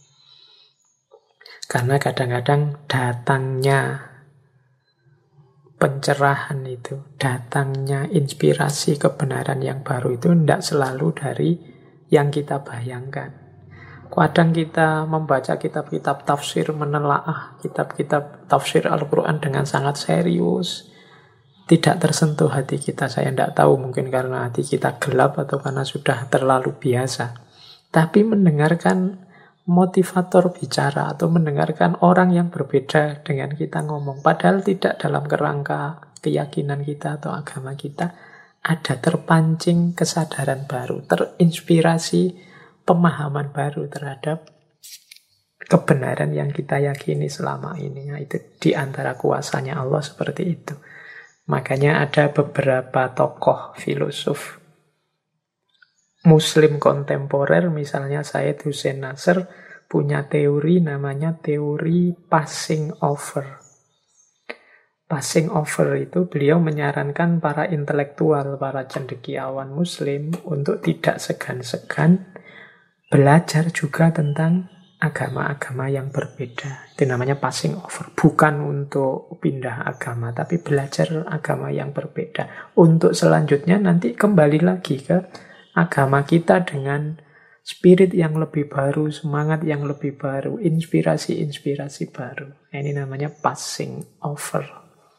Karena kadang-kadang datangnya pencerahan itu, datangnya inspirasi kebenaran yang baru itu tidak selalu dari yang kita bayangkan. Kadang kita membaca kitab-kitab tafsir, menelaah kitab-kitab tafsir Al-Quran dengan sangat serius. Tidak tersentuh hati kita, saya tidak tahu, mungkin karena hati kita gelap atau karena sudah terlalu biasa. Tapi mendengarkan motivator bicara atau mendengarkan orang yang berbeda dengan kita ngomong, padahal tidak dalam kerangka keyakinan kita atau agama kita, ada terpancing kesadaran baru, terinspirasi pemahaman baru terhadap kebenaran yang kita yakini selama ini. Nah, itu di antara kuasanya Allah seperti itu. Makanya ada beberapa tokoh filosof Muslim kontemporer, misalnya Syed Hussein Nasr, punya teori namanya teori passing over. Passing over itu beliau menyarankan para intelektual, para cendekiawan Muslim untuk tidak segan-segan belajar juga tentang agama-agama yang berbeda. Itu namanya passing over. Bukan untuk pindah agama, tapi belajar agama yang berbeda. Untuk selanjutnya nanti kembali lagi ke agama kita dengan spirit yang lebih baru, semangat yang lebih baru, inspirasi-inspirasi baru. Ini namanya passing over.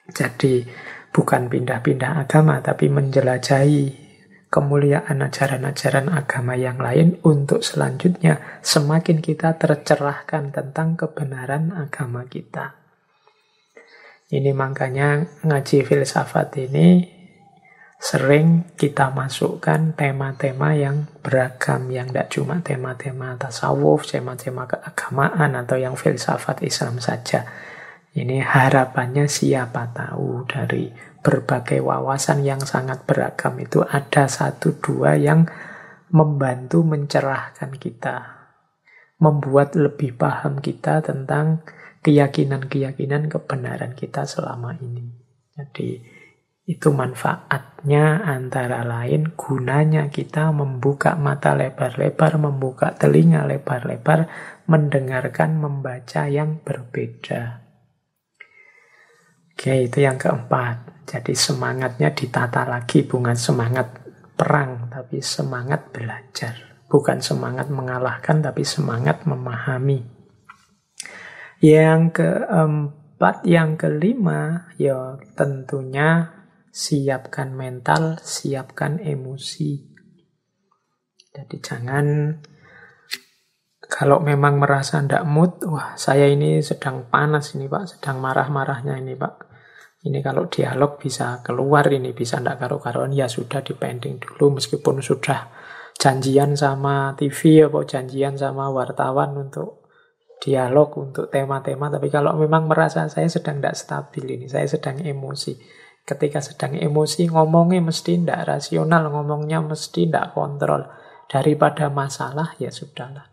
Jadi bukan pindah-pindah agama, tapi menjelajahi kemuliaan ajaran-ajaran agama yang lain untuk selanjutnya semakin kita tercerahkan tentang kebenaran agama kita. Ini makanya ngaji filsafat ini sering kita masukkan tema-tema yang beragam, yang tidak cuma tema-tema tasawuf, tema-tema keagamaan atau yang filsafat Islam saja. Ini harapannya siapa tahu dari berbagai wawasan yang sangat beragam itu ada satu dua yang membantu mencerahkan kita, membuat lebih paham kita tentang keyakinan-keyakinan kebenaran kita selama ini. Jadi itu manfaatnya antara lain gunanya kita membuka mata lebar-lebar, membuka telinga lebar-lebar, mendengarkan, membaca yang berbeda. Oke, itu yang keempat. Jadi semangatnya ditata lagi, bukan semangat perang, tapi semangat belajar. Bukan semangat mengalahkan, tapi semangat memahami. Yang keempat, yang kelima, ya tentunya siapkan mental, siapkan emosi. Jadi jangan, kalau memang merasa ndak mood, wah saya ini sedang panas ini Pak, sedang marah-marahnya ini Pak. Ini kalau dialog bisa keluar ini, bisa ndak karu-karuan, ya sudah dipending dulu meskipun sudah janjian sama TV atau janjian sama wartawan untuk dialog, untuk tema-tema. Tapi kalau memang merasa saya sedang ndak stabil ini, saya sedang emosi. Ketika sedang emosi ngomongnya mesti ndak rasional, ngomongnya mesti ndak kontrol. Daripada masalah ya sudahlah.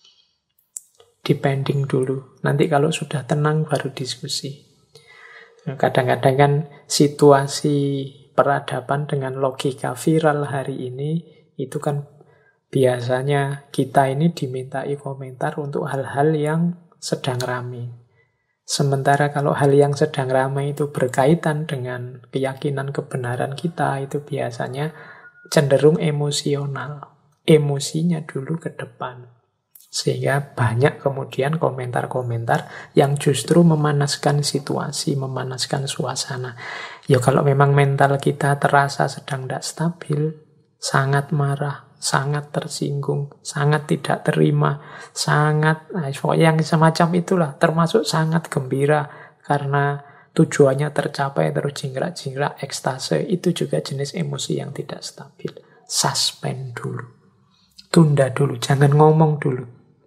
Dipending dulu. Nanti kalau sudah tenang baru diskusi. Kadang-kadang kan situasi peradaban dengan logika viral hari ini itu kan biasanya kita ini dimintai komentar untuk hal-hal yang sedang ramai. Sementara kalau hal yang sedang ramai itu berkaitan dengan keyakinan kebenaran kita, itu biasanya cenderung emosional. Emosinya dulu ke depan. Sehingga banyak kemudian komentar-komentar yang justru memanaskan situasi, memanaskan suasana. Ya kalau memang mental kita terasa sedang tidak stabil, sangat marah, sangat tersinggung, sangat tidak terima, sangat, yang semacam itulah, termasuk sangat gembira karena tujuannya tercapai terus jingkrak-jingkrak, ekstase, itu juga jenis emosi yang tidak stabil. Suspend dulu, tunda dulu, jangan ngomong dulu.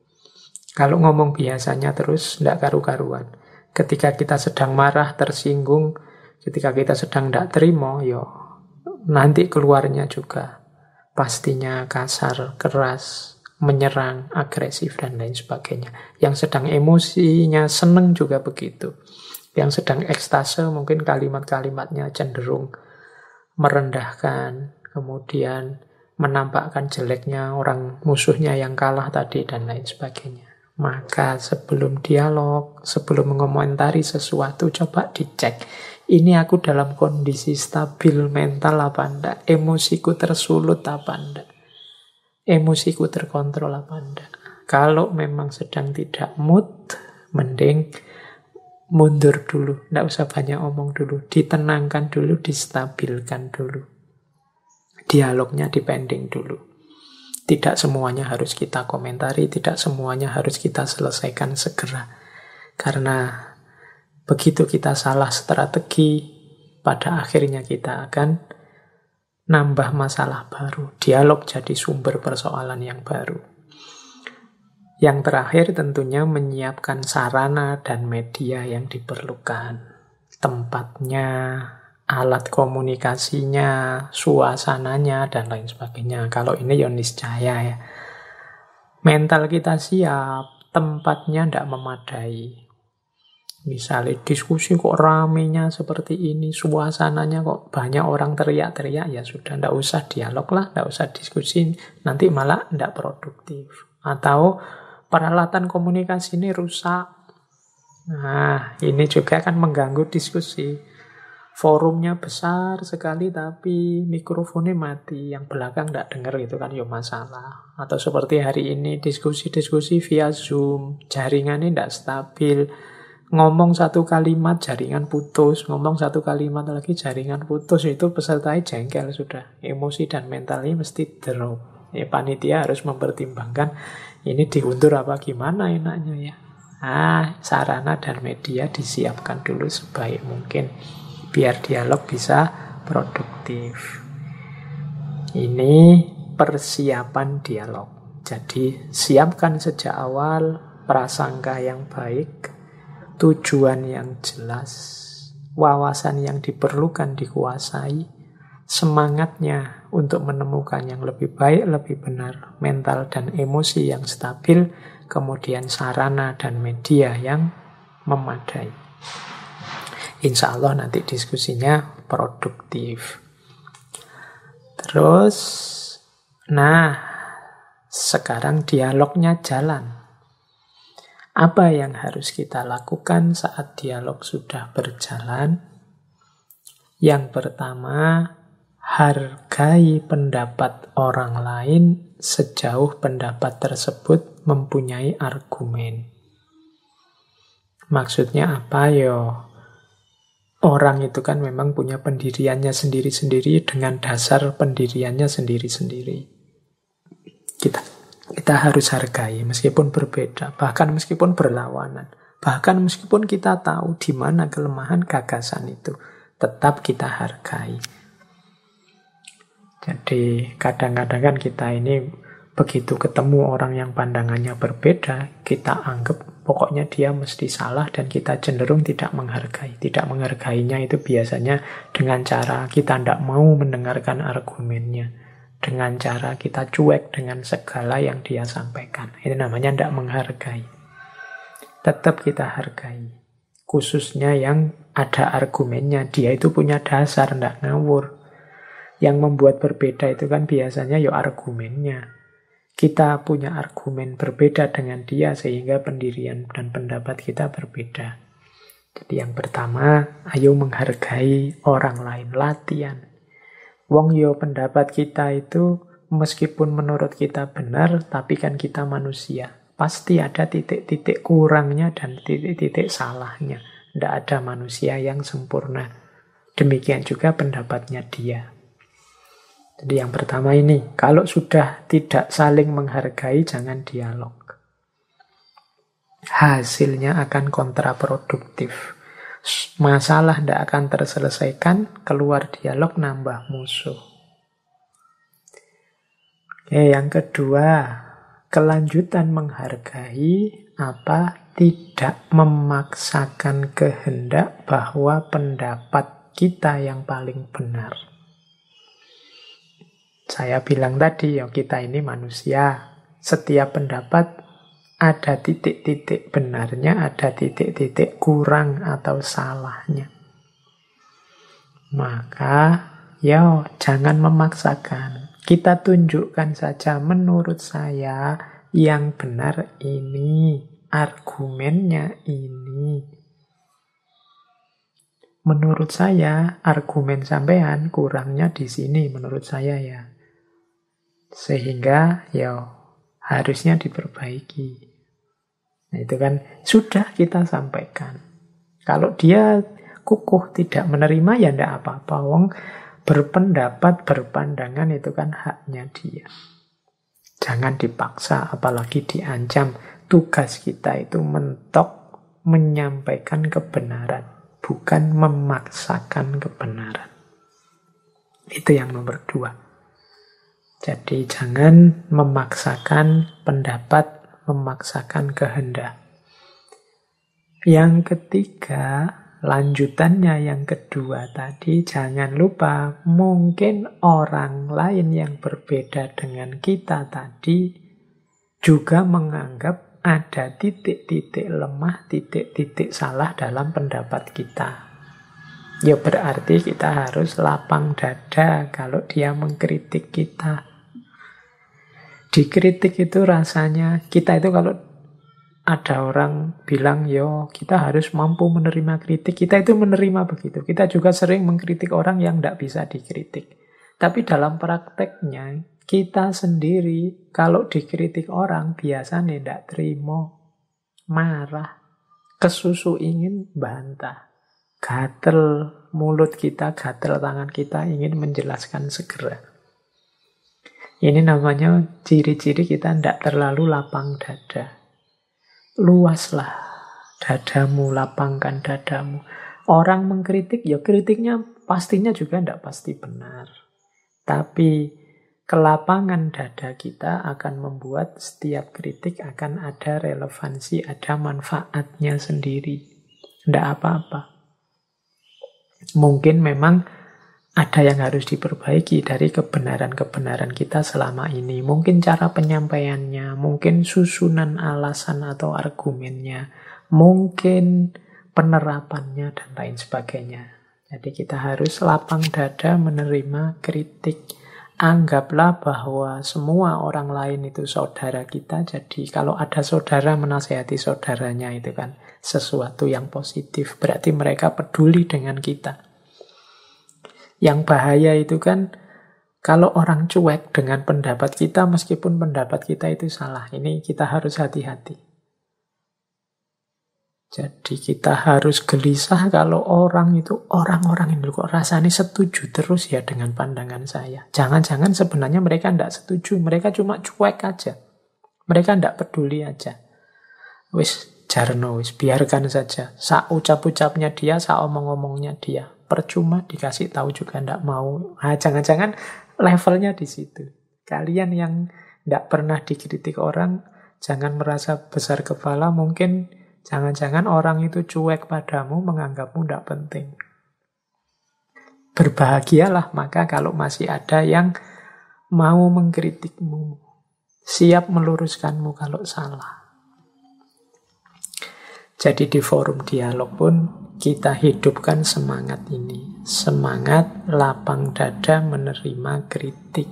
Kalau ngomong biasanya terus tidak karu-karuan. Ketika kita sedang marah, tersinggung, ketika kita sedang tidak terima, yo nanti keluarnya juga pastinya kasar, keras, menyerang, agresif, dan lain sebagainya. Yang sedang emosinya seneng juga begitu. Yang sedang ekstase mungkin kalimat-kalimatnya cenderung merendahkan, kemudian menampakkan jeleknya orang musuhnya yang kalah tadi, dan lain sebagainya. Maka sebelum dialog, sebelum mengomentari sesuatu, coba dicek. Ini aku dalam kondisi stabil mental apa enggak? Emosiku tersulut apa enggak? Emosiku terkontrol apa enggak? Kalau memang sedang tidak mood, mending mundur dulu. Enggak usah banyak omong dulu. Ditenangkan dulu, distabilkan dulu. Dialognya dipending dulu. Tidak semuanya harus kita komentari, tidak semuanya harus kita selesaikan segera. Karena begitu kita salah strategi, pada akhirnya kita akan nambah masalah baru. Dialog jadi sumber persoalan yang baru. Yang terakhir tentunya menyiapkan sarana dan media yang diperlukan. Tempatnya, alat komunikasinya, suasananya, dan lain sebagainya. Kalau ini ya niscaya ya. Mental kita siap, tempatnya tidak memadai. Misalnya diskusi kok ramenya seperti ini, suasananya kok banyak orang teriak-teriak, ya sudah, tidak usah dialog lah, tidak usah diskusi, nanti malah tidak produktif. Atau peralatan komunikasi ini rusak. Nah, ini juga akan mengganggu diskusi. Forumnya besar sekali tapi mikrofonnya mati, yang belakang tidak dengar, gitu kan ya masalah. Atau seperti hari ini diskusi-diskusi via Zoom, jaringannya tidak stabil, ngomong satu kalimat jaringan putus, ngomong satu kalimat lagi jaringan putus, itu pesertanya jengkel sudah. Emosi dan mentalnya mesti drop. Panitia harus mempertimbangkan ini diundur apa gimana enaknya ya. Sarana dan media disiapkan dulu sebaik mungkin biar dialog bisa produktif. Ini persiapan dialog. Jadi siapkan sejak awal prasangka yang baik, tujuan yang jelas, wawasan yang diperlukan dikuasai, semangatnya untuk menemukan yang lebih baik, lebih benar, mental dan emosi yang stabil, kemudian sarana dan media yang memadai. Insya Allah nanti diskusinya produktif. Terus, sekarang dialognya jalan. Apa yang harus kita lakukan saat dialog sudah berjalan? Yang pertama, hargai pendapat orang lain sejauh pendapat tersebut mempunyai argumen. Maksudnya apa yo? Orang itu kan memang punya pendiriannya sendiri-sendiri dengan dasar pendiriannya sendiri-sendiri. Kita harus hargai meskipun berbeda, bahkan meskipun berlawanan, bahkan meskipun kita tahu di mana kelemahan gagasan itu, tetap kita hargai. Jadi kadang-kadang kan kita ini begitu ketemu orang yang pandangannya berbeda, kita anggap pokoknya dia mesti salah dan kita cenderung tidak menghargai. Tidak menghargainya itu biasanya dengan cara kita tidak mau mendengarkan argumennya, dengan cara kita cuek dengan segala yang dia sampaikan. Itu namanya tidak menghargai. Tetap kita hargai. Khususnya yang ada argumennya. Dia itu punya dasar, tidak ngawur. Yang membuat berbeda itu kan biasanya ya argumennya. Kita punya argumen berbeda dengan dia sehingga pendirian dan pendapat kita berbeda. Jadi yang pertama, ayo menghargai orang lain. Latihan. Wong yo pendapat kita itu meskipun menurut kita benar, tapi kan kita manusia. Pasti ada titik-titik kurangnya dan titik-titik salahnya. Tidak ada manusia yang sempurna. Demikian juga pendapatnya dia. Jadi yang pertama ini, kalau sudah tidak saling menghargai, jangan dialog. Hasilnya akan kontraproduktif. Masalah tidak akan terselesaikan, keluar dialog nambah musuh. Oke, yang kedua, kelanjutan menghargai apa? Tidak memaksakan kehendak bahwa pendapat kita yang paling benar. Saya bilang tadi, ya kita ini manusia. Setiap pendapat ada titik-titik benarnya, ada titik-titik kurang atau salahnya. Maka, ya jangan memaksakan. Kita tunjukkan saja menurut saya yang benar ini, argumennya ini. Menurut saya, argumen sampean kurangnya di sini menurut saya ya. Sehingga ya harusnya diperbaiki. Nah, itu kan sudah kita sampaikan. Kalau dia kukuh tidak menerima ya tidak apa-apa. Wong berpendapat, berpandangan itu kan haknya dia. Jangan dipaksa, apalagi diancam. Tugas kita itu mentok menyampaikan kebenaran, bukan memaksakan kebenaran. Itu yang nomor 2. Jadi jangan memaksakan pendapat, memaksakan kehendak. Yang ketiga, lanjutannya yang kedua tadi, jangan lupa mungkin orang lain yang berbeda dengan kita tadi juga menganggap ada titik-titik lemah, titik-titik salah dalam pendapat kita. Ya berarti kita harus lapang dada kalau dia mengkritik kita. Dikritik itu rasanya, kita itu kalau ada orang bilang, yo kita harus mampu menerima kritik, kita itu menerima begitu. Kita juga sering mengkritik orang yang tidak bisa dikritik. Tapi dalam prakteknya, kita sendiri kalau dikritik orang biasanya tidak terima, marah, kesusu ingin bantah. Gatel mulut kita, gatel tangan kita ingin menjelaskan segera. Ini namanya ciri-ciri kita tidak terlalu lapang dada. Luaslah dadamu, lapangkan dadamu. Orang mengkritik, ya kritiknya pastinya juga tidak pasti benar. Tapi kelapangan dada kita akan membuat setiap kritik akan ada relevansi, ada manfaatnya sendiri. Tidak apa-apa. Mungkin memang ada yang harus diperbaiki dari kebenaran-kebenaran kita selama ini. Mungkin cara penyampaiannya, mungkin susunan alasan atau argumennya, mungkin penerapannya, dan lain sebagainya. Jadi kita harus lapang dada menerima kritik. Anggaplah bahwa semua orang lain itu saudara kita. Jadi kalau ada saudara menasihati saudaranya itu kan sesuatu yang positif. Berarti mereka peduli dengan kita. Yang bahaya itu kan kalau orang cuek dengan pendapat kita meskipun pendapat kita itu salah. Ini kita harus hati-hati. Jadi kita harus gelisah kalau orang ini kok rasanya setuju terus ya dengan pandangan saya. Jangan-jangan sebenarnya mereka tidak setuju, mereka cuma cuek aja. Mereka tidak peduli aja. Wis jarno, wis biarkan saja. Sak ucap-ucapnya dia, sak omong-omongnya dia. Percuma dikasih tahu juga tidak mau. Jangan-jangan levelnya di situ. Kalian yang tidak pernah dikritik orang, jangan merasa besar kepala, mungkin jangan-jangan orang itu cuek padamu, menganggapmu tidak penting. Berbahagialah maka kalau masih ada yang mau mengkritikmu, siap meluruskanmu kalau salah. Jadi di forum dialog pun kita hidupkan semangat ini. Semangat lapang dada menerima kritik.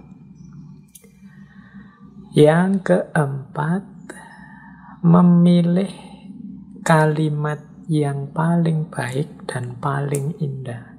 Yang keempat, memilih kalimat yang paling baik dan paling indah.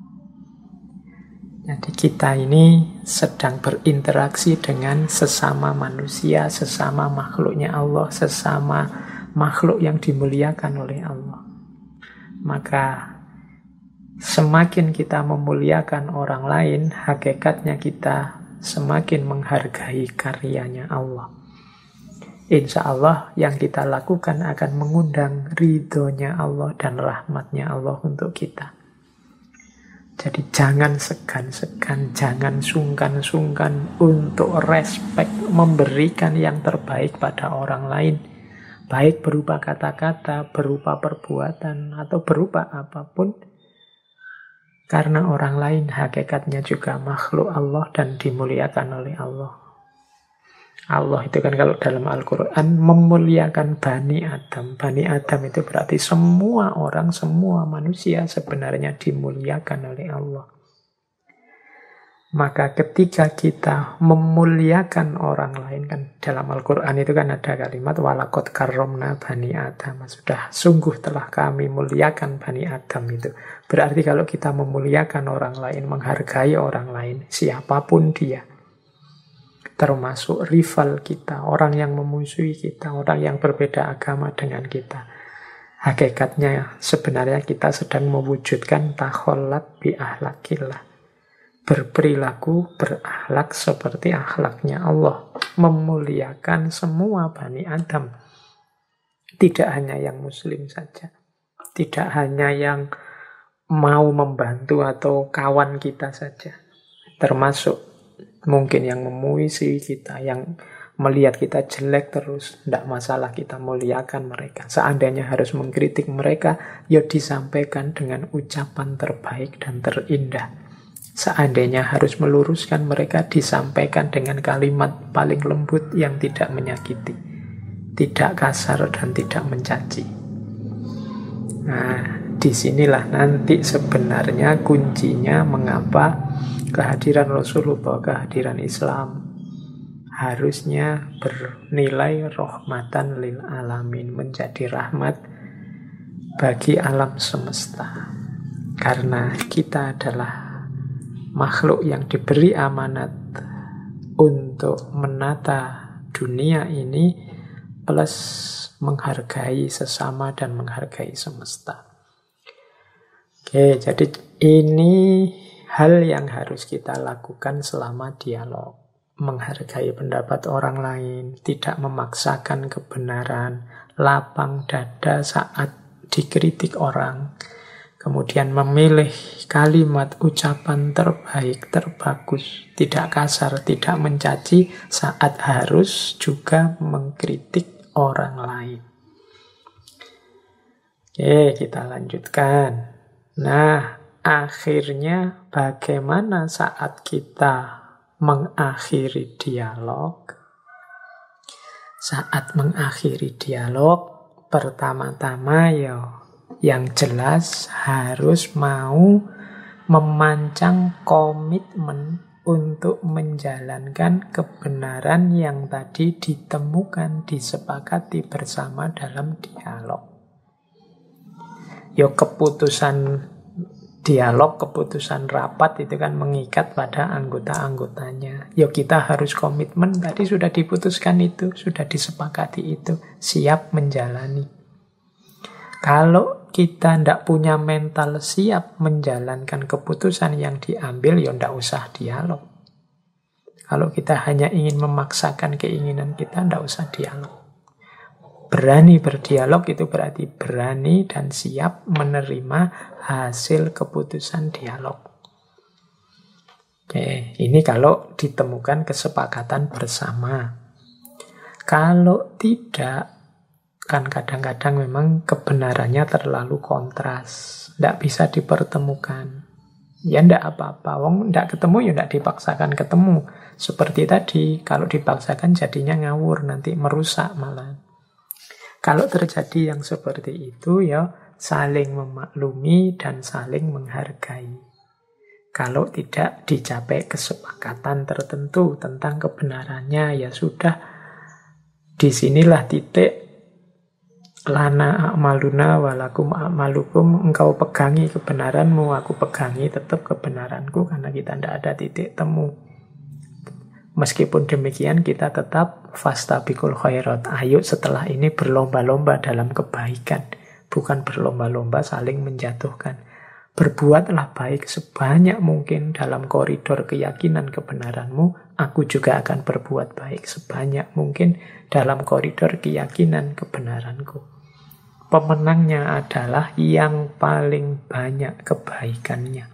Jadi kita ini sedang berinteraksi dengan sesama manusia, sesama makhluknya Allah, sesama makhluk yang dimuliakan oleh Allah. Maka semakin kita memuliakan orang lain, hakikatnya kita semakin menghargai karyanya Allah. Insya Allah yang kita lakukan akan mengundang ridhonya Allah dan rahmatnya Allah untuk kita. Jadi jangan segan-segan, jangan sungkan-sungkan untuk respek, memberikan yang terbaik pada orang lain. Baik berupa kata-kata, berupa perbuatan, atau berupa apapun. Karena orang lain hakikatnya juga makhluk Allah dan dimuliakan oleh Allah. Allah itu kan kalau dalam Al-Quran memuliakan Bani Adam. Bani Adam itu berarti semua orang, semua manusia sebenarnya dimuliakan oleh Allah. Maka ketika kita memuliakan orang lain, kan dalam Al-Quran itu kan ada kalimat walaqad karramna Bani Adam. Sudah sungguh telah kami muliakan Bani Adam itu. Berarti kalau kita memuliakan orang lain, menghargai orang lain, siapapun dia, termasuk rival kita, orang yang memusuhi kita, orang yang berbeda agama dengan kita. Hakikatnya sebenarnya kita sedang mewujudkan takhollat bi ahlakillah. Berperilaku, berakhlak seperti akhlaknya Allah. Memuliakan semua Bani Adam. Tidak hanya yang muslim saja. Tidak hanya yang mau membantu atau kawan kita saja. Termasuk mungkin yang memuisi kita, yang melihat kita jelek terus, tidak masalah kita muliakan mereka. Seandainya harus mengkritik mereka, ya disampaikan dengan ucapan terbaik dan terindah. Seandainya harus meluruskan mereka, disampaikan dengan kalimat paling lembut yang tidak menyakiti, tidak kasar dan tidak mencaci. Nah, disinilah nanti sebenarnya kuncinya mengapa kehadiran Rasulullah, kehadiran Islam harusnya bernilai rahmatan lil alamin, menjadi rahmat bagi alam semesta. Karena kita adalah makhluk yang diberi amanat untuk menata dunia ini, plus menghargai sesama dan menghargai semesta. Oke, jadi ini hal yang harus kita lakukan selama dialog. Menghargai pendapat orang lain, tidak memaksakan kebenaran, lapang dada saat dikritik orang, kemudian memilih kalimat ucapan terbaik, terbagus, tidak kasar, tidak mencaci saat harus juga mengkritik orang lain. Oke, kita lanjutkan. Nah, akhirnya bagaimana saat kita mengakhiri dialog? Saat mengakhiri dialog, pertama-tama yang jelas harus mau memancang komitmen untuk menjalankan kebenaran yang tadi ditemukan, disepakati bersama dalam dialog. Keputusan dialog, keputusan rapat itu kan mengikat pada anggota-anggotanya. Kita harus komitmen, tadi sudah diputuskan itu, sudah disepakati itu, siap menjalani. Kalau kita tidak punya mental siap menjalankan keputusan yang diambil, tidak usah dialog. Kalau kita hanya ingin memaksakan keinginan kita, tidak usah dialog. Berani berdialog itu berarti berani dan siap menerima hasil keputusan dialog. Oke, ini kalau ditemukan kesepakatan bersama. Kalau tidak, kan kadang-kadang memang kebenarannya terlalu kontras, tidak bisa dipertemukan. Ya tidak apa-apa, wong tidak ketemu ya tidak dipaksakan ketemu. Seperti tadi, kalau dipaksakan jadinya ngawur, nanti merusak malah. Kalau terjadi yang seperti itu saling memaklumi dan saling menghargai. Kalau tidak dicapai kesepakatan tertentu tentang kebenarannya, ya sudah, disinilah titik lana a'maluna walakum a'malukum, engkau pegangi kebenaranmu, aku pegangi tetap kebenaranku, karena kita tidak ada titik temu. Meskipun demikian kita tetap fastabiqul khairat. Ayo setelah ini berlomba-lomba dalam kebaikan, bukan berlomba-lomba saling menjatuhkan. Berbuatlah baik sebanyak mungkin dalam koridor keyakinan kebenaranmu, aku juga akan berbuat baik sebanyak mungkin dalam koridor keyakinan kebenaranku. Pemenangnya adalah yang paling banyak kebaikannya.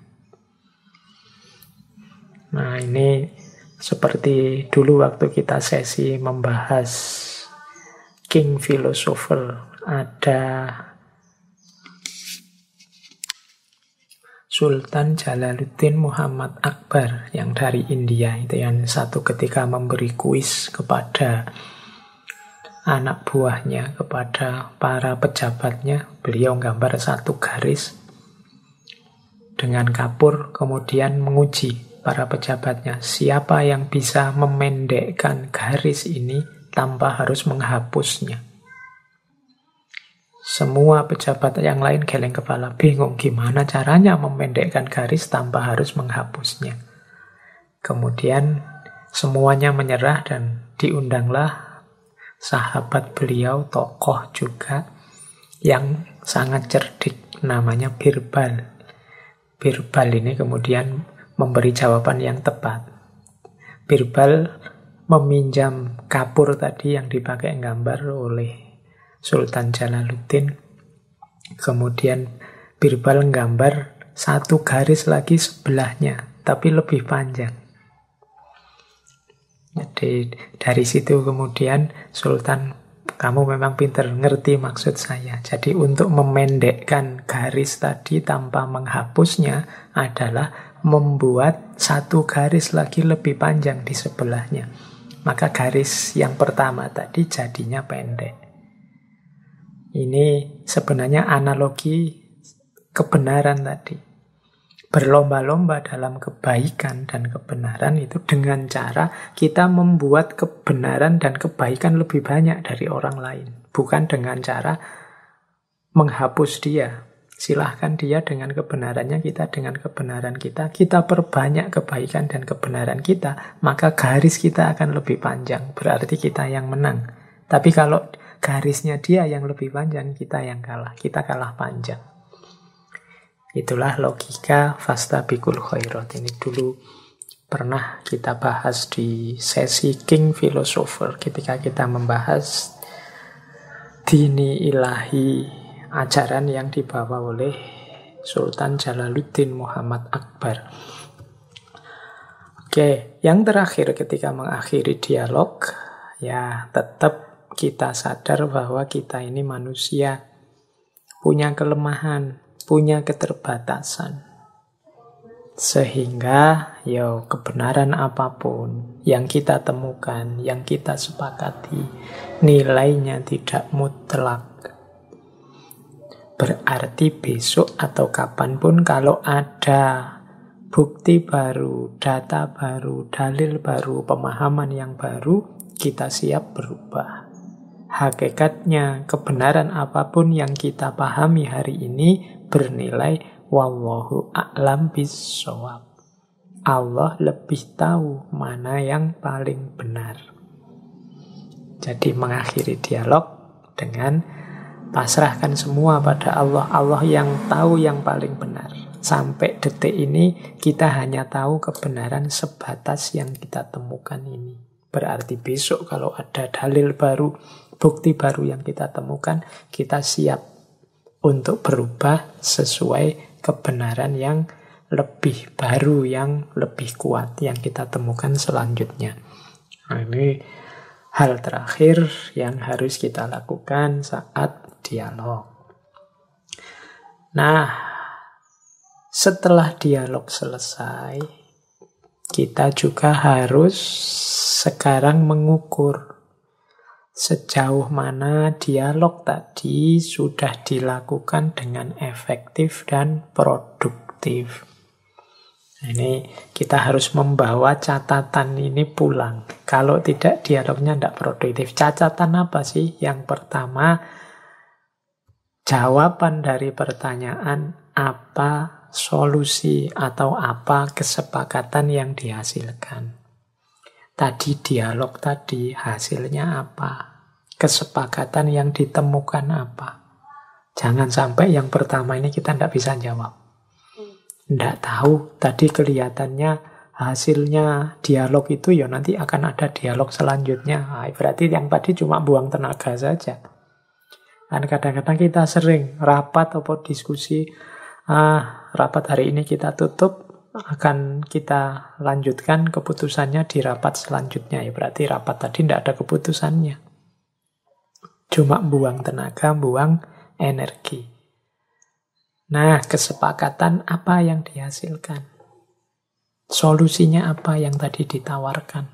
Nah, ini seperti dulu waktu kita sesi membahas King Philosopher, ada Sultan Jalaluddin Muhammad Akbar yang dari India, itu yang satu ketika memberi kuis kepada anak buahnya, kepada para pejabatnya. Beliau gambar satu garis dengan kapur, kemudian menguji para pejabatnya, siapa yang bisa memendekkan garis ini tanpa harus menghapusnya. Semua pejabat yang lain geleng kepala, bingung gimana caranya memendekkan garis tanpa harus menghapusnya. Kemudian semuanya menyerah dan diundanglah sahabat beliau, tokoh juga yang sangat cerdik, namanya Birbal. Birbal ini kemudian memberi jawaban yang tepat. Birbal meminjam kapur tadi yang dipakai gambar oleh Sultan Jalaluddin. Kemudian Birbal gambar satu garis lagi sebelahnya, tapi lebih panjang. Jadi dari situ kemudian Sultan, kamu memang pintar, ngerti maksud saya. Jadi untuk memendekkan garis tadi tanpa menghapusnya adalah membuat satu garis lagi lebih panjang di sebelahnya. Maka garis yang pertama tadi jadinya pendek. Ini sebenarnya analogi kebenaran tadi. Berlomba-lomba dalam kebaikan dan kebenaran itu dengan cara kita membuat kebenaran dan kebaikan lebih banyak dari orang lain. Bukan dengan cara menghapus dia. Silahkan dia dengan kebenarannya, kita dengan kebenaran kita. Kita perbanyak kebaikan dan kebenaran kita, maka garis kita akan lebih panjang. Berarti kita yang menang. Tapi kalau garisnya dia yang lebih panjang, kita yang kalah. Kita kalah panjang. Itulah logika fastabiqul khairat. Ini dulu pernah kita bahas di sesi King Philosopher ketika kita membahas dini ilahi, ajaran yang dibawa oleh Sultan Jalaluddin Muhammad Akbar. Oke, yang terakhir ketika mengakhiri dialog, ya tetap kita sadar bahwa kita ini manusia, punya kelemahan, punya keterbatasan. Sehingga ya kebenaran apapun yang kita temukan, yang kita sepakati, nilainya tidak mutlak. Berarti besok atau kapanpun kalau ada bukti baru, data baru, dalil baru, pemahaman yang baru, kita siap berubah. Hakikatnya kebenaran apapun yang kita pahami hari ini bernilai wallahu a'lam bissawab. Allah lebih tahu mana yang paling benar. Jadi mengakhiri dialog dengan pasrahkan semua pada Allah. Allah yang tahu yang paling benar. Sampai detik ini kita hanya tahu kebenaran sebatas yang kita temukan ini. Berarti besok kalau ada dalil baru, bukti baru yang kita temukan, kita siap untuk berubah sesuai kebenaran yang lebih baru, yang lebih kuat yang kita temukan selanjutnya. Nah, ini hal terakhir yang harus kita lakukan saat dialog. Nah, setelah dialog selesai, kita juga harus sekarang mengukur sejauh mana dialog tadi sudah dilakukan dengan efektif dan produktif. Ini kita harus membawa catatan ini pulang. Kalau tidak, dialognya tidak produktif. Catatan apa sih? Yang pertama, jawaban dari pertanyaan apa solusi atau apa kesepakatan yang dihasilkan. Tadi dialog tadi hasilnya apa? Kesepakatan yang ditemukan apa? Jangan sampai yang pertama ini kita tidak bisa jawab. Tidak tahu, tadi kelihatannya hasilnya dialog itu ya nanti akan ada dialog selanjutnya. Nah, berarti yang tadi cuma buang tenaga saja. Dan kadang-kadang kita sering rapat atau diskusi, rapat hari ini kita tutup, akan kita lanjutkan keputusannya di rapat selanjutnya. Ya berarti rapat tadi tidak ada keputusannya. Cuma buang tenaga, buang energi. Nah, kesepakatan apa yang dihasilkan? Solusinya apa yang tadi ditawarkan?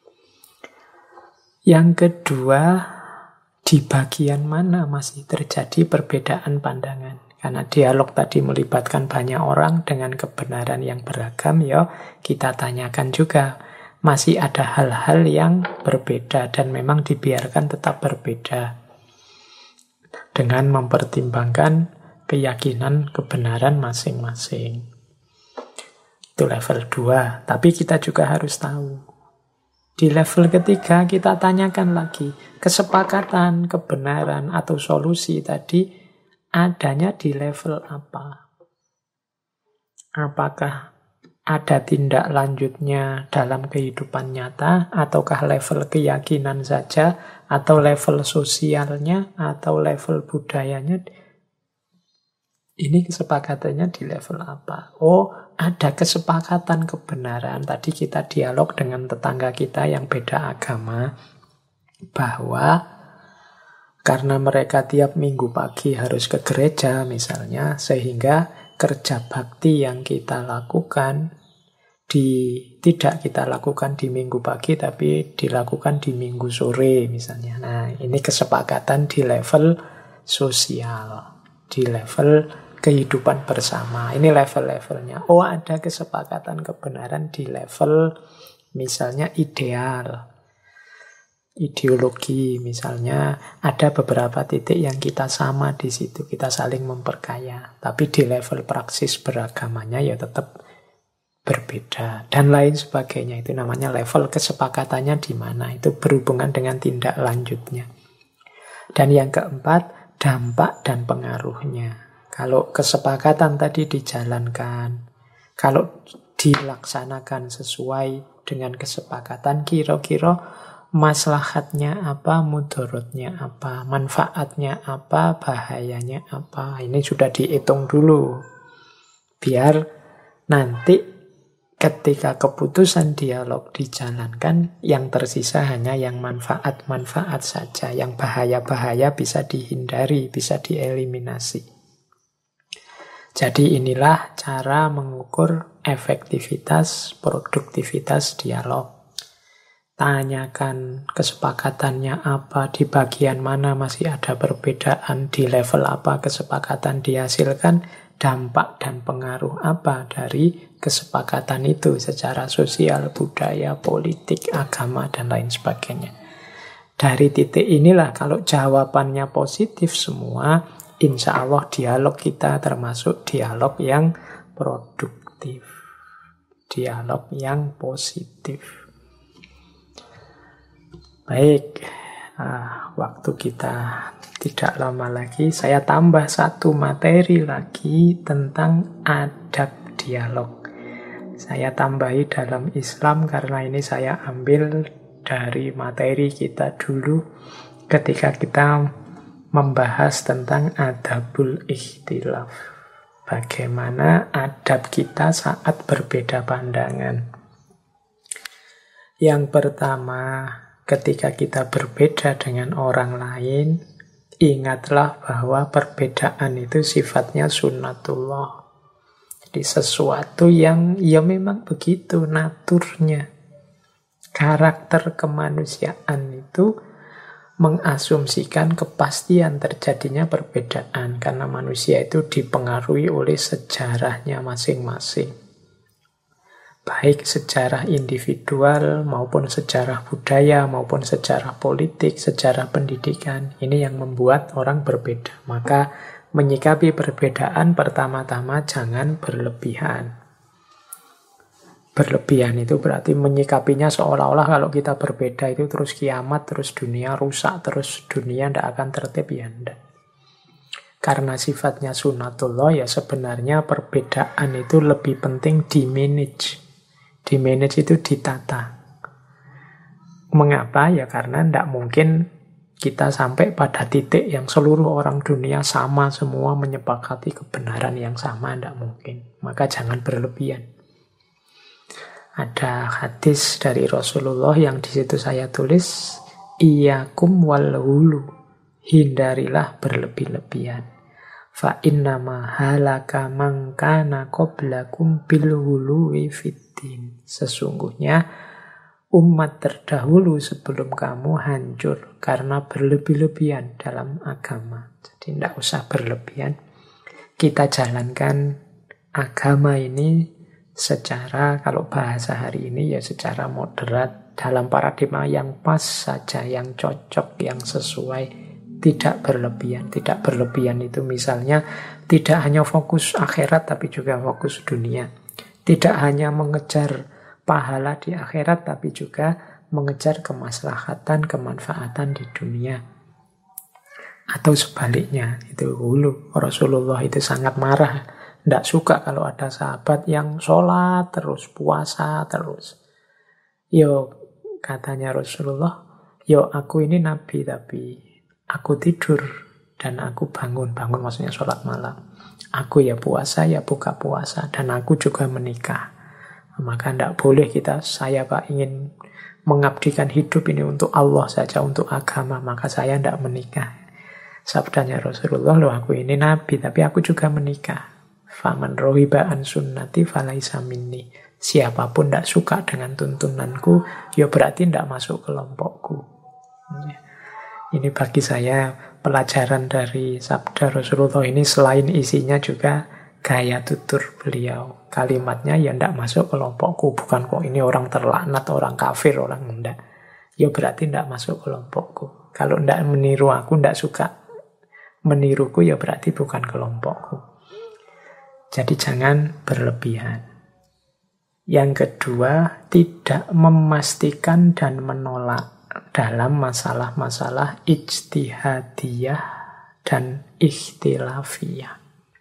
Yang kedua, di bagian mana masih terjadi perbedaan pandangan? Karena dialog tadi melibatkan banyak orang dengan kebenaran yang beragam, ya kita tanyakan juga. Masih ada hal-hal yang berbeda dan memang dibiarkan tetap berbeda. Dengan mempertimbangkan keyakinan kebenaran masing-masing. Itu level 2. Tapi kita juga harus tahu. Di level ketiga kita tanyakan lagi. Kesepakatan, kebenaran, atau solusi tadi adanya di level apa? Apakah ada tindak lanjutnya dalam kehidupan nyata, ataukah level keyakinan saja, atau level sosialnya, atau level budayanya? Ini kesepakatannya di level apa? Oh, ada kesepakatan kebenaran. Tadi kita dialog dengan tetangga kita yang beda agama, bahwa karena mereka tiap minggu pagi harus ke gereja misalnya, sehingga kerja bakti yang kita lakukan tidak kita lakukan di minggu pagi, tapi dilakukan di minggu sore misalnya. Nah, ini kesepakatan di level sosial, di level kehidupan bersama. Ini level-levelnya. Oh, ada kesepakatan kebenaran di level misalnya ideal, ideologi misalnya, ada beberapa titik yang kita sama di situ, kita saling memperkaya. Tapi di level praksis beragamanya ya tetap berbeda dan lain sebagainya. Itu namanya level kesepakatannya di mana. Itu berhubungan dengan tindak lanjutnya. Dan yang keempat, dampak dan pengaruhnya. Kalau kesepakatan tadi dijalankan, kalau dilaksanakan sesuai dengan kesepakatan, kira-kira maslahatnya apa, mudaratnya apa, manfaatnya apa, bahayanya apa. Ini sudah dihitung dulu. Biar nanti ketika keputusan dialog dijalankan, yang tersisa hanya yang manfaat-manfaat saja. Yang bahaya-bahaya bisa dihindari, bisa dieliminasi. Jadi inilah cara mengukur efektivitas, produktivitas dialog. Tanyakan kesepakatannya apa, di bagian mana masih ada perbedaan, di level apa kesepakatan dihasilkan, dampak dan pengaruh apa dari kesepakatan itu secara sosial, budaya, politik, agama, dan lain sebagainya. Dari titik inilah kalau jawabannya positif semua, insya Allah dialog kita termasuk dialog yang produktif, dialog yang positif. Baik, waktu kita tidak lama lagi. Saya tambah satu materi lagi tentang adab dialog. Saya tambahi dalam Islam karena ini saya ambil dari materi kita dulu ketika kita membahas tentang adabul ikhtilaf. Bagaimana adab kita saat berbeda pandangan. Yang pertama, ketika kita berbeda dengan orang lain, ingatlah bahwa perbedaan itu sifatnya sunnatullah. Jadi sesuatu yang ya memang begitu naturnya. Karakter kemanusiaan itu mengasumsikan kepastian terjadinya perbedaan karena manusia itu dipengaruhi oleh sejarahnya masing-masing. Baik sejarah individual maupun sejarah budaya maupun sejarah politik, sejarah pendidikan. Ini yang membuat orang berbeda. Maka menyikapi perbedaan pertama-tama jangan berlebihan. Berlebihan itu berarti menyikapinya seolah-olah kalau kita berbeda itu terus kiamat, terus dunia rusak, terus dunia tidak akan tertib, ya enggak. Karena sifatnya sunnatullah, ya sebenarnya perbedaan itu lebih penting di-manage. Di-manage itu ditata. Mengapa? Ya karena tidak mungkin kita sampai pada titik yang seluruh orang dunia sama semua menyepakati kebenaran yang sama, tidak mungkin. Maka jangan berlebihan. Ada hadis dari Rasulullah yang di situ saya tulis, Iyakum wal hulu, hindarilah berlebih-lebihan. Fa innama halaka man kana qablakum bil huluwi fiddin. Sesungguhnya umat terdahulu sebelum kamu hancur karena berlebih-lebihan dalam agama. Jadi tidak usah berlebihan. Kita jalankan agama ini secara, kalau bahasa hari ini ya secara moderat, dalam paradigma yang pas saja, yang cocok, yang sesuai. Tidak berlebihan. Tidak berlebihan itu misalnya tidak hanya fokus akhirat tapi juga fokus dunia. Tidak hanya mengejar pahala di akhirat tapi juga mengejar kemaslahatan, kemanfaatan di dunia. Atau sebaliknya, itu dulu Rasulullah itu sangat marah. Tidak suka kalau ada sahabat yang sholat terus, puasa terus. Yo, katanya Rasulullah, yo aku ini nabi tapi aku tidur dan aku bangun. Bangun maksudnya sholat malam. Aku ya puasa, ya buka puasa. Dan aku juga menikah. Maka tidak boleh saya Pak ingin mengabdikan hidup ini untuk Allah saja, untuk agama. Maka saya tidak menikah. Sabdanya Rasulullah, loh aku ini nabi, tapi aku juga menikah. Faman rohiba an sunnati falaisa minni. Siapapun tidak suka dengan tuntunanku, ya berarti tidak masuk kelompokku. Ini bagi saya pelajaran dari sabda Rasulullah ini, selain isinya juga gaya tutur beliau. Kalimatnya ya tidak masuk kelompokku. Bukan kok ini orang terlaknat, orang kafir, orang enggak. Ya berarti tidak masuk kelompokku. Kalau tidak meniru aku, tidak suka meniruku, ya berarti bukan kelompokku. Jadi jangan berlebihan. Yang kedua, tidak memastikan dan menolak dalam masalah-masalah ijtihadiyah dan ikhtilafiyah.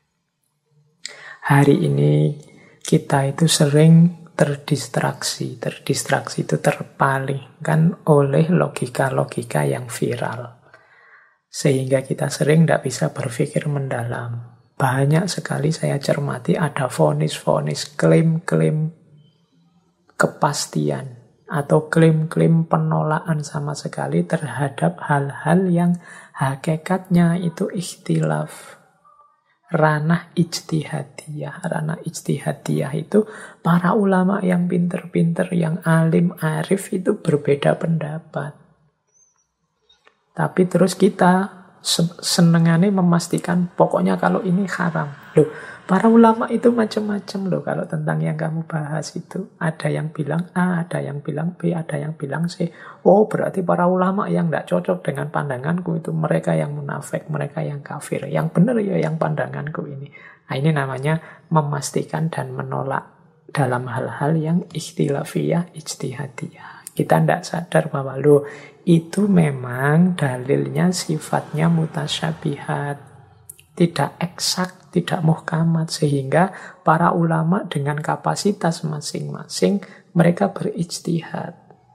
Hari ini kita itu sering terdistraksi. Terdistraksi itu terpalingkan oleh logika-logika yang viral. Sehingga kita sering tidak bisa berpikir mendalam. Banyak sekali saya cermati ada vonis-vonis, klaim-klaim kepastian atau klaim-klaim penolakan sama sekali terhadap hal-hal yang hakikatnya itu ikhtilaf. Ranah ijtihadiyah. Ranah ijtihadiyah itu para ulama yang pinter-pinter, yang alim, arif itu berbeda pendapat. Tapi terus kita senengannya memastikan pokoknya kalau ini haram. Loh, para ulama itu macam-macam loh kalau tentang yang kamu bahas itu. Ada yang bilang A, ada yang bilang B, ada yang bilang C. Oh, berarti para ulama yang tidak cocok dengan pandanganku itu mereka yang munafik, mereka yang kafir. Yang benar ya yang pandanganku ini. Nah, ini namanya memastikan dan menolak dalam hal-hal yang ikhtilafiyah, ijtihadiyah. Kita tidak sadar bahwa loh, itu memang dalilnya sifatnya mutasyabihat, tidak eksak, tidak muhkamat, sehingga para ulama dengan kapasitas masing-masing mereka berijtihad.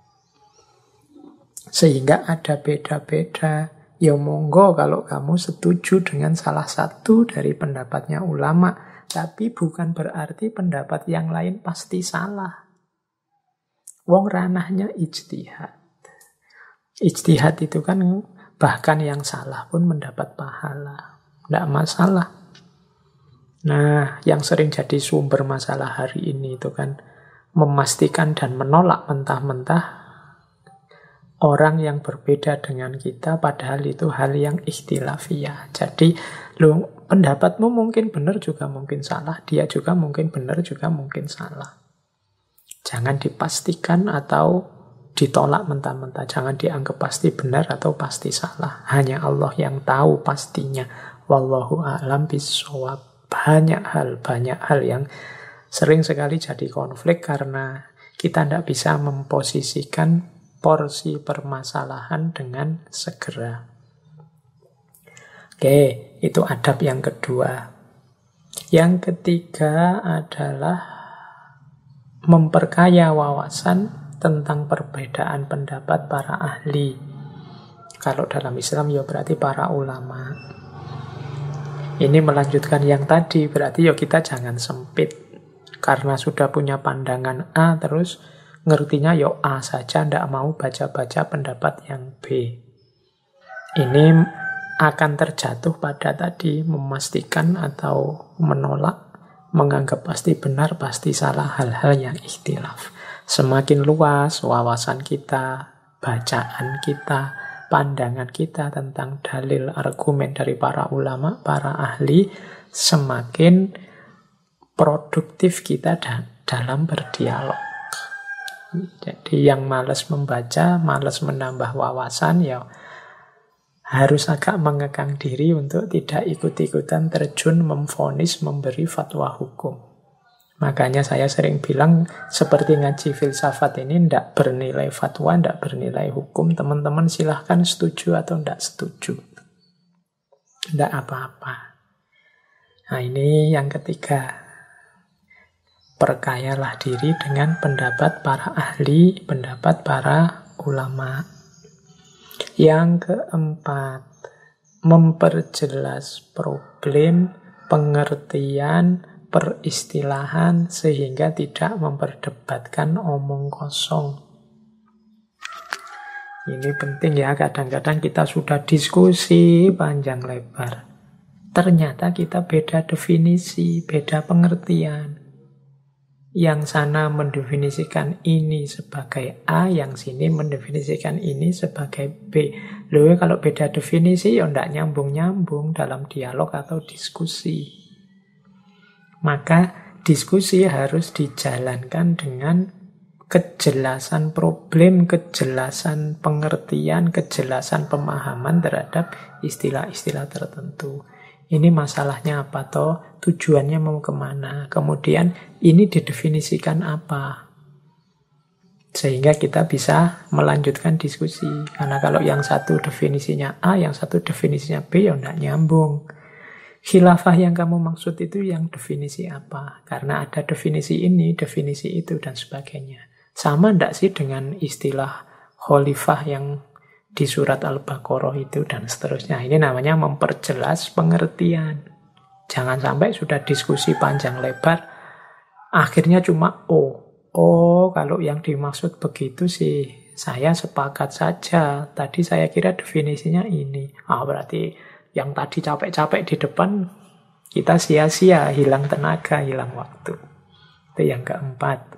Sehingga ada beda-beda. Ya monggo kalau kamu setuju dengan salah satu dari pendapatnya ulama, tapi bukan berarti pendapat yang lain pasti salah. Wong ranahnya ijtihad. Ijtihad itu kan bahkan yang salah pun mendapat pahala. Tidak masalah. Nah, yang sering jadi sumber masalah hari ini itu kan memastikan dan menolak mentah-mentah orang yang berbeda dengan kita, padahal itu hal yang ikhtilafiyah. Jadi, pendapatmu mungkin benar juga mungkin salah, dia juga mungkin benar juga mungkin salah. Jangan dipastikan atau ditolak mentah-mentah. Jangan dianggap pasti benar atau pasti salah. Hanya Allah yang tahu pastinya. Wallahu a'lam bishawab. Banyak hal yang sering sekali jadi konflik karena kita tidak bisa memposisikan porsi permasalahan dengan segera. Oke, itu adab yang kedua. Yang ketiga adalah memperkaya wawasan tentang perbedaan pendapat para ahli. Kalau dalam Islam ya berarti para ulama. Ini melanjutkan yang tadi, berarti ya kita jangan sempit. Karena sudah punya pandangan A, terus ngertinya ya A saja, tidak mau baca-baca pendapat yang B. Ini akan terjatuh pada tadi, memastikan atau menolak, menganggap pasti benar, pasti salah hal-hal yang ikhtilaf. Semakin luas wawasan kita, bacaan kita, pandangan kita tentang dalil argumen dari para ulama, para ahli, semakin produktif kita dalam berdialog. Jadi yang malas membaca, malas menambah wawasan, ya harus agak mengekang diri untuk tidak ikut-ikutan terjun memvonis, memberi fatwa hukum. Makanya saya sering bilang seperti ngaji filsafat ini tidak bernilai fatwa, tidak bernilai hukum. Teman-teman silahkan setuju atau tidak setuju. Tidak apa-apa. Nah ini yang ketiga. Perkayalah diri dengan pendapat para ahli, pendapat para ulama. Yang keempat, memperjelas problem, pengertian, peristilahan sehingga tidak memperdebatkan omong kosong. Ini penting ya, kadang-kadang kita sudah diskusi panjang lebar. Ternyata kita beda definisi, beda pengertian. Yang sana mendefinisikan ini sebagai A, yang sini mendefinisikan ini sebagai B. Loh, kalau beda definisi ya tidak nyambung-nyambung dalam dialog atau diskusi. Maka diskusi harus dijalankan dengan kejelasan problem, kejelasan pengertian, kejelasan pemahaman terhadap istilah-istilah tertentu. Ini masalahnya apa toh? Tujuannya mau kemana? Kemudian ini didefinisikan apa? Sehingga kita bisa melanjutkan diskusi. Karena kalau yang satu definisinya A, yang satu definisinya B, ya tidak nyambung. Khilafah yang kamu maksud itu yang definisi apa? Karena ada definisi ini, definisi itu, dan sebagainya. Sama tidak sih dengan istilah khalifah yang di surat Al-Baqarah itu, dan seterusnya. Ini namanya memperjelas pengertian. Jangan sampai sudah diskusi panjang lebar, akhirnya cuma Oh, kalau yang dimaksud begitu sih, saya sepakat saja. Tadi saya kira definisinya ini. Berarti yang tadi capek-capek di depan, kita sia-sia, hilang tenaga, hilang waktu. Itu yang keempat.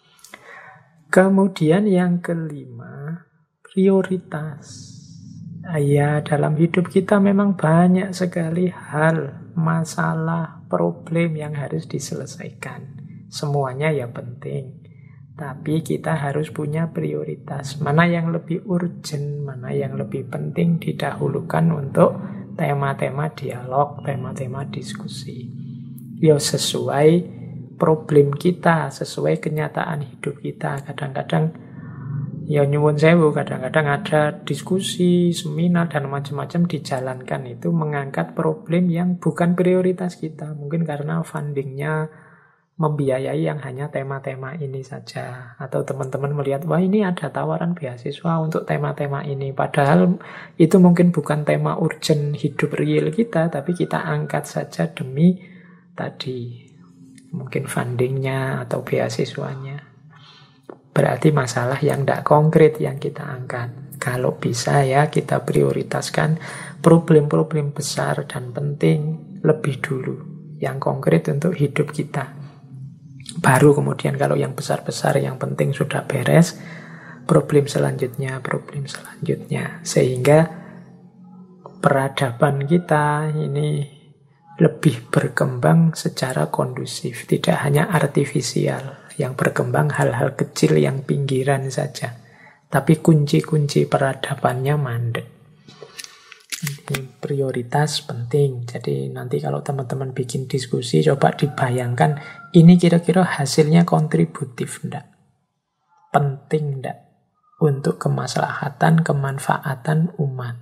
Kemudian yang kelima, prioritas. Ya, dalam hidup kita memang banyak sekali hal, masalah, problem yang harus diselesaikan. Semuanya ya penting. Tapi kita harus punya prioritas. Mana yang lebih urgent, mana yang lebih penting didahulukan untuk tema-tema dialog, tema-tema diskusi. Ya sesuai problem kita, sesuai kenyataan hidup kita. Kadang-kadang ya nyuwun sewu, kadang-kadang ada diskusi, seminar, dan macam-macam dijalankan itu mengangkat problem yang bukan prioritas kita. Mungkin karena fundingnya membiayai yang hanya tema-tema ini saja. Atau teman-teman melihat, wah ini ada tawaran beasiswa untuk tema-tema ini. Padahal itu mungkin bukan tema urgent hidup real kita, tapi kita angkat saja demi tadi mungkin fundingnya atau beasiswanya. Berarti masalah yang tidak konkret yang kita angkat. Kalau bisa ya kita prioritaskan problem-problem besar dan penting lebih dulu. Yang konkret untuk hidup kita. Baru kemudian kalau yang besar-besar, yang penting sudah beres, problem selanjutnya. Sehingga peradaban kita ini lebih berkembang secara kondusif. Tidak hanya artifisial, yang berkembang hal-hal kecil yang pinggiran saja. Tapi kunci-kunci peradabannya mandek. Prioritas penting. Jadi nanti kalau teman-teman bikin diskusi, coba dibayangkan ini kira-kira hasilnya kontributif enggak? Penting enggak? Untuk kemaslahatan, kemanfaatan umat.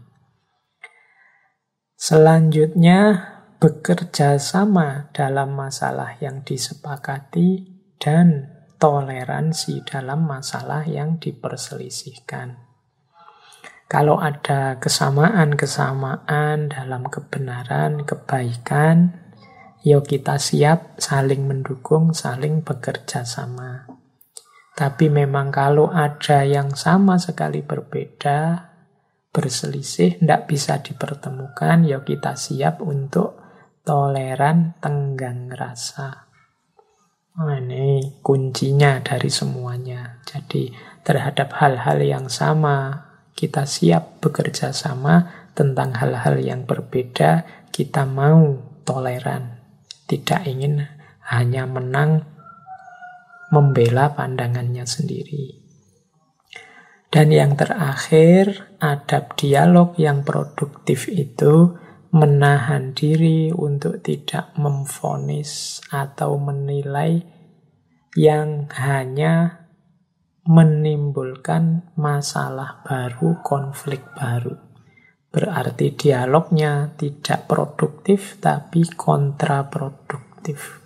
Selanjutnya, bekerja sama dalam masalah yang disepakati dan toleransi dalam masalah yang diperselisihkan. Kalau ada kesamaan-kesamaan dalam kebenaran, kebaikan, ya kita siap saling mendukung, saling bekerja sama. Tapi memang kalau ada yang sama sekali berbeda, berselisih, tidak bisa dipertemukan, ya kita siap untuk toleran, tenggang rasa. Ini kuncinya dari semuanya. Jadi terhadap hal-hal yang sama, kita siap bekerja sama. Tentang hal-hal yang berbeda, kita mau toleran. Tidak ingin hanya menang membela pandangannya sendiri. Dan yang terakhir, adab dialog yang produktif itu menahan diri untuk tidak memvonis atau menilai yang hanya menimbulkan masalah baru, konflik baru. Berarti dialognya tidak produktif, tapi kontraproduktif.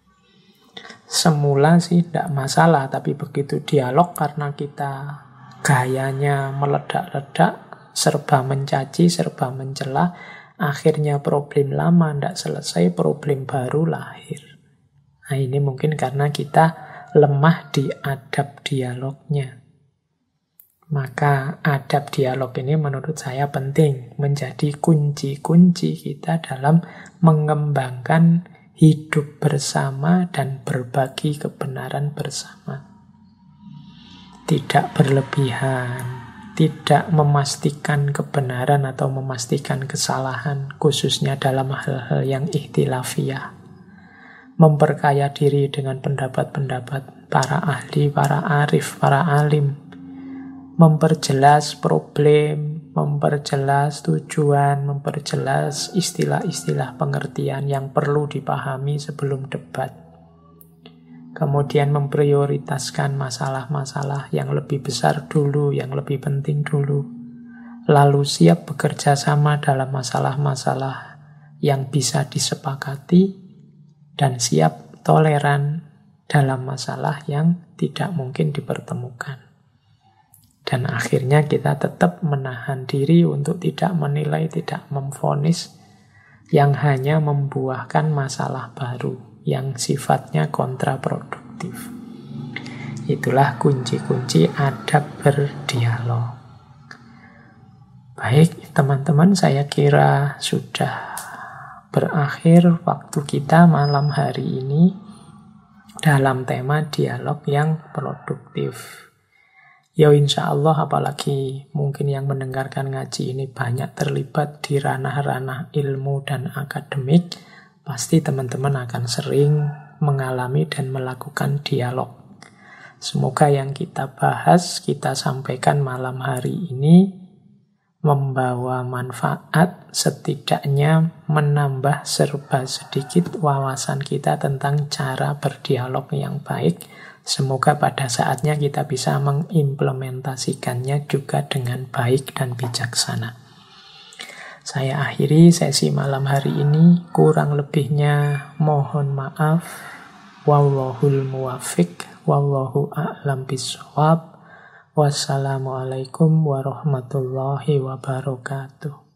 Semula sih tidak masalah, tapi begitu dialog karena kita gayanya meledak-ledak, serba mencaci, serba mencela, akhirnya problem lama tidak selesai, problem baru lahir. Nah ini mungkin karena kita lemah di adab dialognya. Maka adab dialog ini menurut saya penting, menjadi kunci-kunci kita dalam mengembangkan hidup bersama dan berbagi kebenaran bersama. Tidak berlebihan, tidak memastikan kebenaran atau memastikan kesalahan, khususnya dalam hal-hal yang ikhtilafiyah. Memperkaya diri dengan pendapat-pendapat para ahli, para arif, para alim. Memperjelas problem, memperjelas tujuan, memperjelas istilah-istilah pengertian yang perlu dipahami sebelum debat. kemudian memprioritaskan masalah-masalah yang lebih besar dulu, yang lebih penting dulu, lalu siap bekerja sama dalam masalah-masalah yang bisa disepakati, dan siap toleran dalam masalah yang tidak mungkin dipertemukan. Dan akhirnya kita tetap menahan diri untuk tidak menilai, tidak memvonis yang hanya membuahkan masalah baru yang sifatnya kontraproduktif. Itulah kunci-kunci adab berdialog. Baik, teman-teman, saya kira sudah berakhir waktu kita malam hari ini dalam tema dialog yang produktif. Ya insya Allah, apalagi mungkin yang mendengarkan ngaji ini banyak terlibat di ranah-ranah ilmu dan akademik, pasti teman-teman akan sering mengalami dan melakukan dialog. Semoga yang kita bahas, kita sampaikan malam hari ini membawa manfaat, setidaknya menambah serba sedikit wawasan kita tentang cara berdialog yang baik. Semoga pada saatnya kita bisa mengimplementasikannya juga dengan baik dan bijaksana. Saya akhiri sesi malam hari ini. Kurang lebihnya mohon maaf. Wallahul muwaffiq. Wallahu a'lam bishawab. Wassalamualaikum warahmatullahi wabarakatuh.